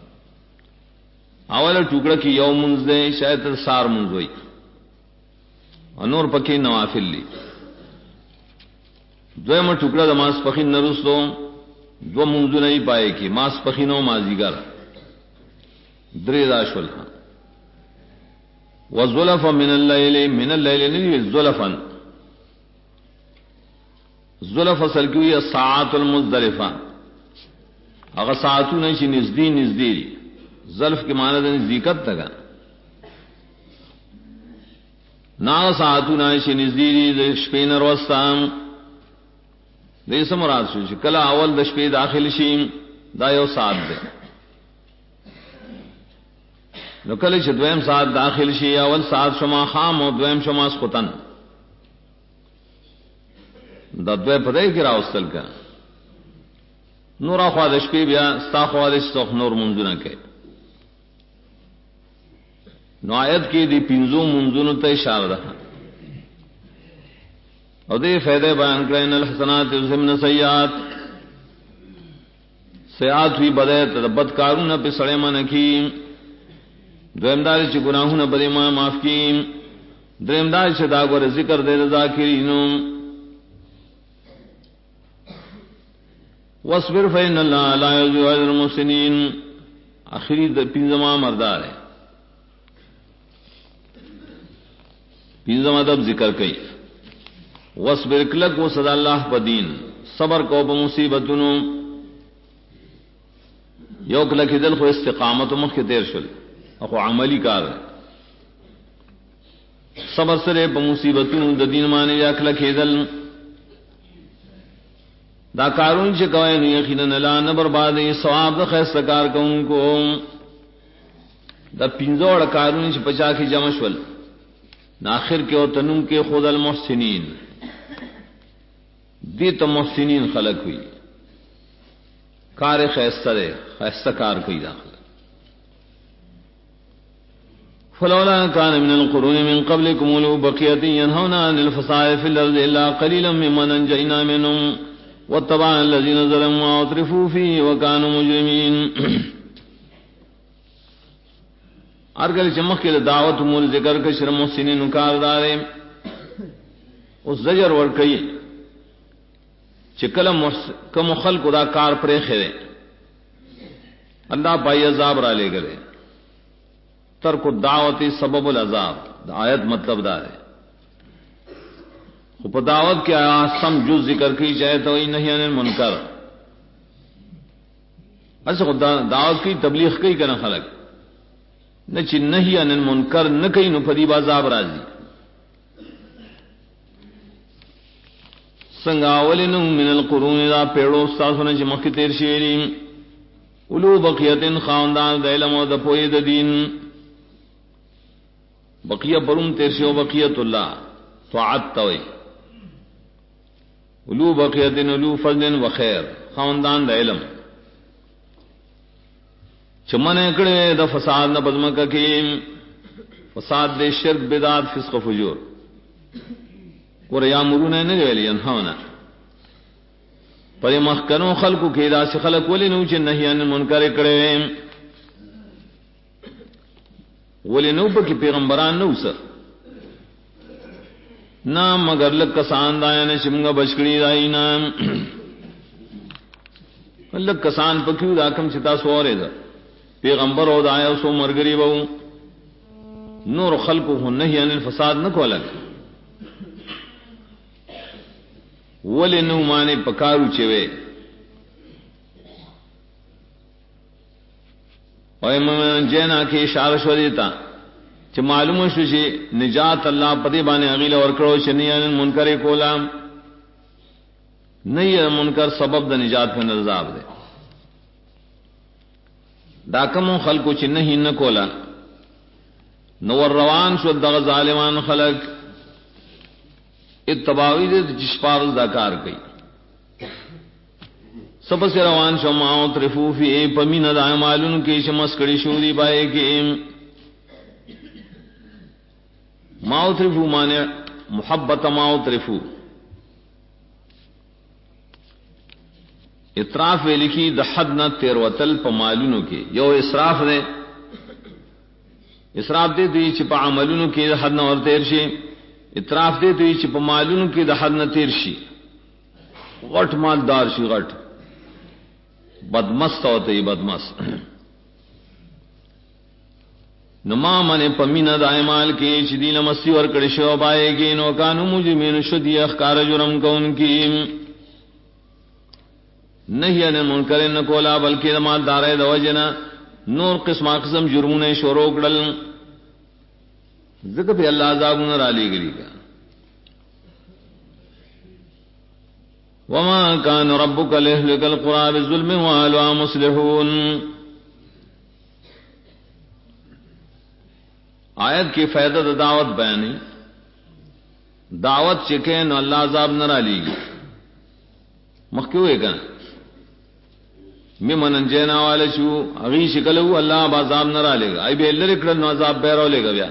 اول ٹکڑا کی یو منز دے شاید سار منز ہوئی انور پکی نوافل لی دویم ٹکڑا دا ماس پخین نرستو دو منزو نہیں پائے کی ماس پخینو مازیگر دری داشول وَالظُّلَفَ مِنَ اللَّيْلِ نہیں ظُلَفًا ظلف اصل کی ہوئی ساعت المزدلفہ اگر ساعتوں نہیں نزدی ظلف کے معنی دے نزدیکت تگا نا ساعتوں نہیں نزدی شپین روستان دے سمراد شو کلا اول دشپی داخل شیم دا یو ساعت دے نو کلی چھ دویم ساعت داخل شی اول ساعت شما خام و دویم شما سخطن دا دوی پدای کی راوستل کا نورا خوادش پی بیا ستا خوادش سخ نور منزونا کے نو آیت کی دی پینزو منزونو تا اشار رہا او دی فیدے بیان کرین الحسنات یذهبن سیئات سیئات ہوئی بدایت بدکارون پی سڑے منکی دویمداری چی گناہون بدی معاف کی دریمداری چی داگور ذکر دے ذاکرینو واصبر فإن الله لا يضيع أجر المحسنين آخری پنځما مردار ہے پنځم ادب ذکر کئی وصبر کلک و صدا اللہ بدین صبر کو بمصیبتونو یو کلک دل خو استقامت مخ کے تیر شل اخو عملی کار ہے صبر سرے بمصیبتونو د دین مانے یا کلک دل دا کارون چ کوي نو یقینا لا نه بربادي ثواب د خیر کار کوونکو دا پینځوړ کارون چ پچا کی جمع شول ناخر کے او تنم کے خود المحسنین دی تو محسنین خلق ہوئی کار خیستہ دے خیستہ کار کوئی داخل فلولا كان من القرون من قبلكم اولو بقية ينهون عن الفساد في الارض الا قليلا ممن انجينا منهم واتبع الذين ظلموا واترفوا فيه وكانوا مجرمين ارگل چمک کے دعوت مول ذکر کے شرم محسنین نکار دارے اس زجر ورکی چکلم کم خلق دا کار پرے خیرے اللہ پائی عذاب را لے گرے ترک الدعوت سبب العذاب دا آیت مطلب دا ہے خوب دعوت کے آسم جز ذکر کی چاہے تو نہیں عن المنکر ایسے خود دعوت کی تبلیغ کی کرنا خلق نہ چ نہیں عن المنکر نہ کئی نو پدی عذاب راضی سنگاولن من القرون ذا پیڑو استاسن چ مخ تیر شیری اولو بقیتن خاندان د علم او د پوی د دین بقیہ پرم تیر شیو بقیت اللہ طاعت توي اولو بقیتن اولو فضل و خیر خاندان د علم چمن کڑے دا فساد نہ بدمکا کی فساد دے شرک بدعت فسق و فجور اور یامرون نے ویلی انہانا پر مخکنو خلقو کی دا سے خلق ولی نو چ نہیں ان منکر کڑے ولی نو پکی پیغمبران نو سر نا مگر لک کسان دایا نے چمگا بچکڑی دائی نام لک کسان پکیو دا کم چتا سوارے دا پیغمبر او دایا سو مرگری بہو نور خلق ہو نہیں عن الفساد نہ کو الگ ولی نو مانے پکارو چوے اور من جینا کے اشارہ شو دیتا چ معلوم شو چ نجات اللہ پدی بانے اغیل اور کرو چ نہیں عن المنکر کولا نہیں منکر سبب د نجات میں عذاب دے داکم خلقو چ نہیں نہ کولا نور روان شو دغ ظالمان خلق اتباوی دے جسپار دکار گئی سب سے روان شو ماؤ ترفوفی اے پمین دا مالون کی شمس کڑی شوری بائے کے ماؤ ترفو مانے محبت ماؤ ترفو اطراف وی لکھی د حد نہ تیر وتل پ مالونو کې یو اسراف دے اسراف دے دی چې په عملونو کې د حد نہ ور تیر شي اطراف دے دی چې په مالونو کې د حد نہ تیر شي غټ مالدار شي غټ بدمست ہوتے ہی بدمست نما من پمینا دائمال کی شدین مستی ور کړي شو بای کې نو کانو مجرمین شدی اخکار جرم کون کی نہیں ان منکر نہ کولا بلکہ مال دارے د وجنا نور قسم قسم جرمونه شروع کړل ذکر پہ اللہ عذابون را لی گری کا وما كان ربك ليهلك القرى بالظلم واهلها مصلحون آیت کی فائدہ دعوت بیانی دعوت چکین اللہ عذاب نہ لی گی مخکیو ہے کنا ممن انجینا والے شو اغی شکلو اللہ عذاب نہ لے گا ای بے اللہ رکڑ نو عذاب بیرو لے گا بیا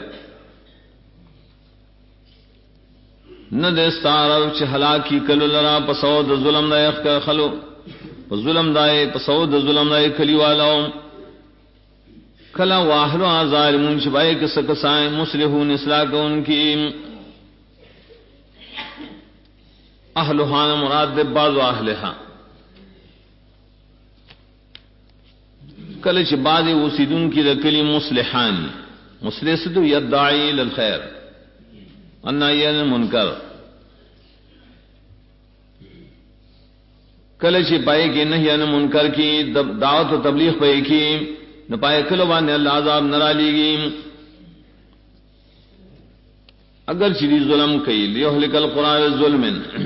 نہ دستار چ ہلاکی کلو لرا پسو د ظلم دا یخ خلو ظلم دای پسو د ظلم دای کلی والو کلا واہلو ظالمون شبائے کس کسائیں مصلحون اصلاح کون کی اہلوہان مراد دے بعض اہلہا کل چ بعد اوسیدون کی رکلی مصلحان مصلح سے تو یدعی للخیر النہی عن المنکر کل چ پائے کہ نہیں عن منکر کی دعوت و تبلیغ پہ کی نہ پائے کلو باندې اللہ عذاب نرا لیگی اگر چیز ظلم کئی لیہلک القرآن ظلم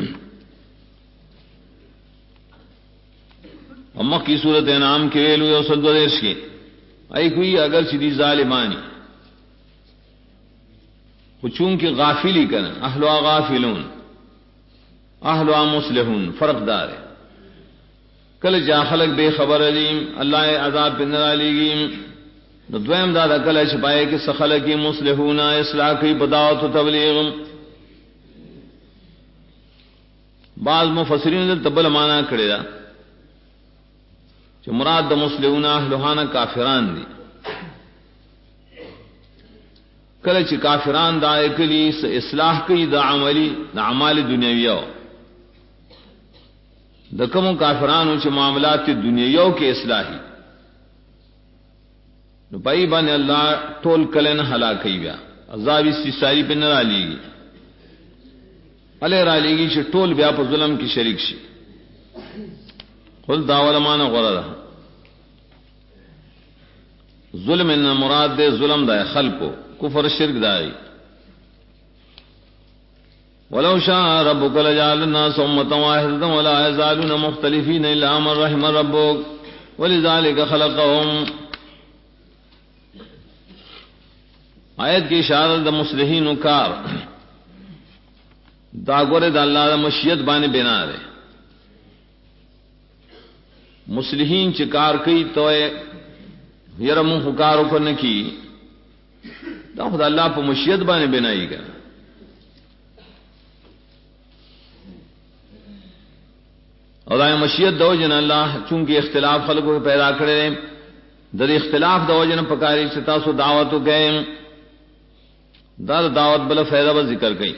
اما کی صورت انعام کے ویلو یا صد ودیش کی ای کوئی اگر چیز ظالمانی چونکہ غافلی کن اہلوا غافلون اہلوا مصلحون فرق دار ہے کل جا خلق بے خبر دیم اللہ عذاب پہ نرا لیگیم نو دویم دادا کل چھپائے کہ سخلقی مصلحون اصلاح کی بدعوت و تبلیغ بعض مفسرین نے تبل مانا کڑے دا کہ مراد دا مصلحون اہلوہانا کافران دی کل چھ کافران دا اکلی اصلاح کی دا عملی دا عمال دنیاویو دا کمو کافرانو چھ معاملات دنیاویو کے اصلاحی نو پائی بان اللہ ٹول کلن ہلاکی بیا عذاب اس ساری پہ نہ رالی گی علی رالی گی چھ ٹول بیا پا ظلم کی شریک شی قل داول مانا غرر ظلم ان مراد دے ظلم دا خلقو کفر شرک دائی ولو شاء ربک لجعل الناس امة واحدة ولا يزالون مختلفين الا من رحم ربک ولذلك خلقهم آیت کی اشارت دا مصلحین و کار دا گورے دا اللہ دا مشیت بانے بنا رہے مصلحین چکار کئی تو یرمو حکارو کو نکی دا خدا اللہ پا مشیت بانے بنائی گا اور دا مشیت دو جن اللہ چونکہ اختلاف خلقوں کے پیدا کرے در اختلاف دو جن پکاری چتا سو دعوتو گئے دار دعوت بلا فیضہ با ذکر گئی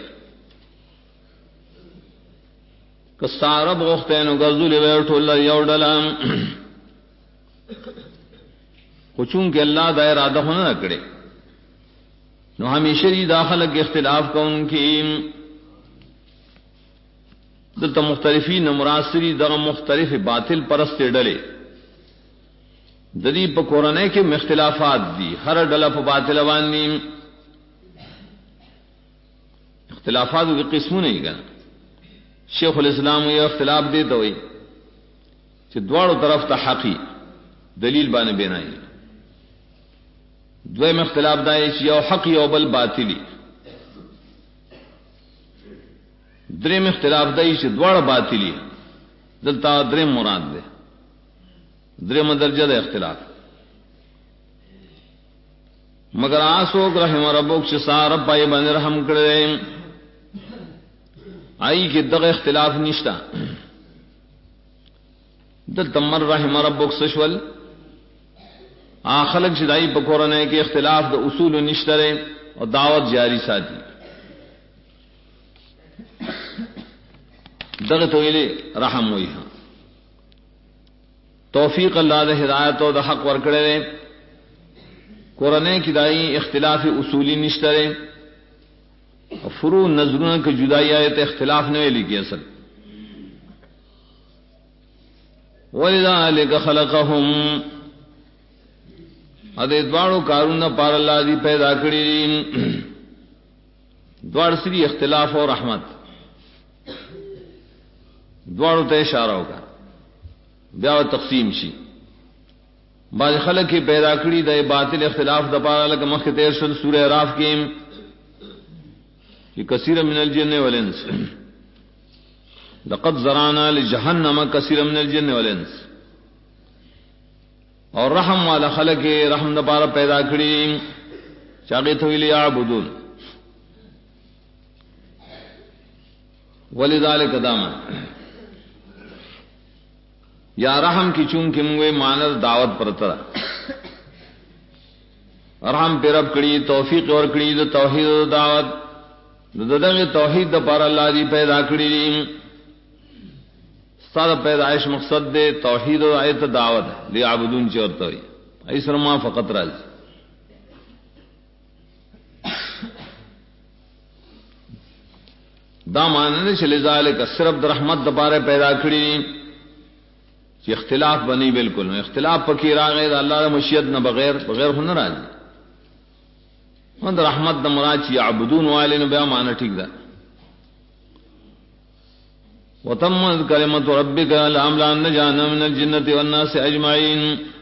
کستارب غختین و گزولی ویرٹو اللہ یوڑلام چونکہ اللہ دا ارادہ ہونا نہ کرے نو ہمیشہ ہی داخل کے اختلاف کا ان کی دلتا مختلفین مراسری دا مختلف باطل پرست ڈلے ددی پا قرآنے کے اختلافات دی ہر ڈلا پا باطل وانی اختلافات کی قسموں نہیں گنا شیخ الاسلام یہ اختلاف دیتا ہوئی کہ دوارو طرف تا حقی دلیل بانے بینائی دویم اختلاف دائی چی یو حقی یو بل باطلی دریم اختلاف دائی چی دوار باطلی دلتا دریم مراد دے دریم درجہ دے اختلاف مگر آسوک رحم ربک چی سارب پائی بانی رحم کرے آئی کہ دغ اختلاف نشتا دل تمر رحم ربک سشول خلق شدائی پکورن ہے کہ اختلاف دا اصول و نشترے اور دعوت جاری ساتھی دغ تویلے رحم ہوئی ہاں توفیق اللہ دا ہدایت و دا حق ورکڑے قرآن کی دائی اختلاف اصولی نشترے فرو نظروں کے جدائی آئے تو اختلاف نہ لکھی اصل وَلِذَلِكَ خَلَقَهُمْ ادے دوارو کارون پار اللہ دی پیدا کری دوار سری اختلاف اور رحمت دوارو تے اشارہ ہوگا بیا تقسیم شی بعض خلق کی پیدا کری دے باطل اختلاف دا پارا لکا مخ تیر شد سورہ راف کی کہ کثیر من الجن والانس لقد زرانا لجہنم کثیر من الجن والانس اور رحم والا خلق رحم دا پارا پیدا کری چاگی تویلی عبدون ولذالک داما یا رحم کی چونکہ منگوے مانر دعوت پر ترا رحم پہ رب کری توفیق اور کری دا توحید و دعوت ددنگ توحید دا پارا اللہ دی پیدا کری سارا پیدائش مقصد دے توحید و آیت دعوت لیعبدون چورتا ہوئی ایسر ما فقط راز دا معنی چلے ذالک صرف در رحمت دبارے پیدا کری کہ اختلاف بنی بالکل اختلاف پکی راغے دا اللہ دا مشیت نہ بغیر ہن راضی من رحمت دا مراد چی عبدون والے نے بیا معنی ٹھیک دا وتمت کلمۃ ربک لاملأن جہنم من الجنۃ والناس اجمعین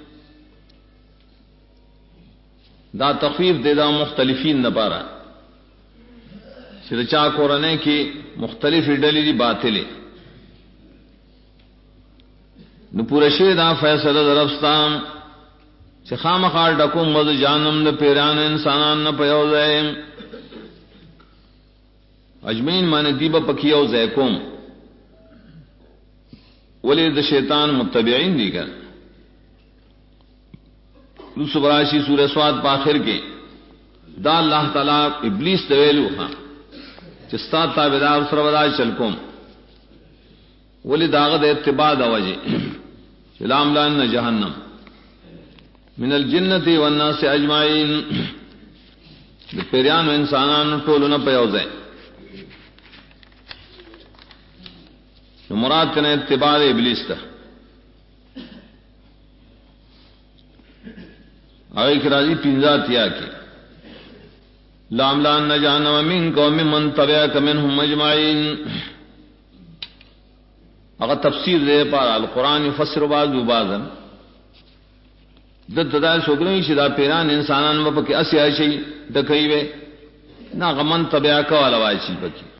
دا تخفیف دے دا مختلفین نہ پارا چا قرآن کی مختلف ڈلی دی باطلیں نو پورا شی دا فیصلہ درفستان چھ خامخار ڈکو مد جانم نہ پیران انسانان نہ پیوزے اجمین مانے دیبا پکیو زیکوم ولی دا شیطان متبعین دی کر دوسر براشی سورہ سواد پاخر کے دا اللہ تعالیٰ ابلیس تویلو ہاں چستا تابدار سروداج چلکوم ولی داغد اتباع دا وجہ چلام لان جہنم من الجنت والناس اجمعین پیریان و انسانان ٹولنا پیوزے مراد کنے اتباع ابلیس تا آگئی کرازی پینزاتیا کی لاملان جہنم منک وممن تبعک منہم اجمعین اگر تفسیر دے پارا القرآن یفسر بعض بعضا دت دا سوگریں شدا پیران انسانان وپکی اسی آشی دکئی وے نا غمن تبعک والا واشی پکی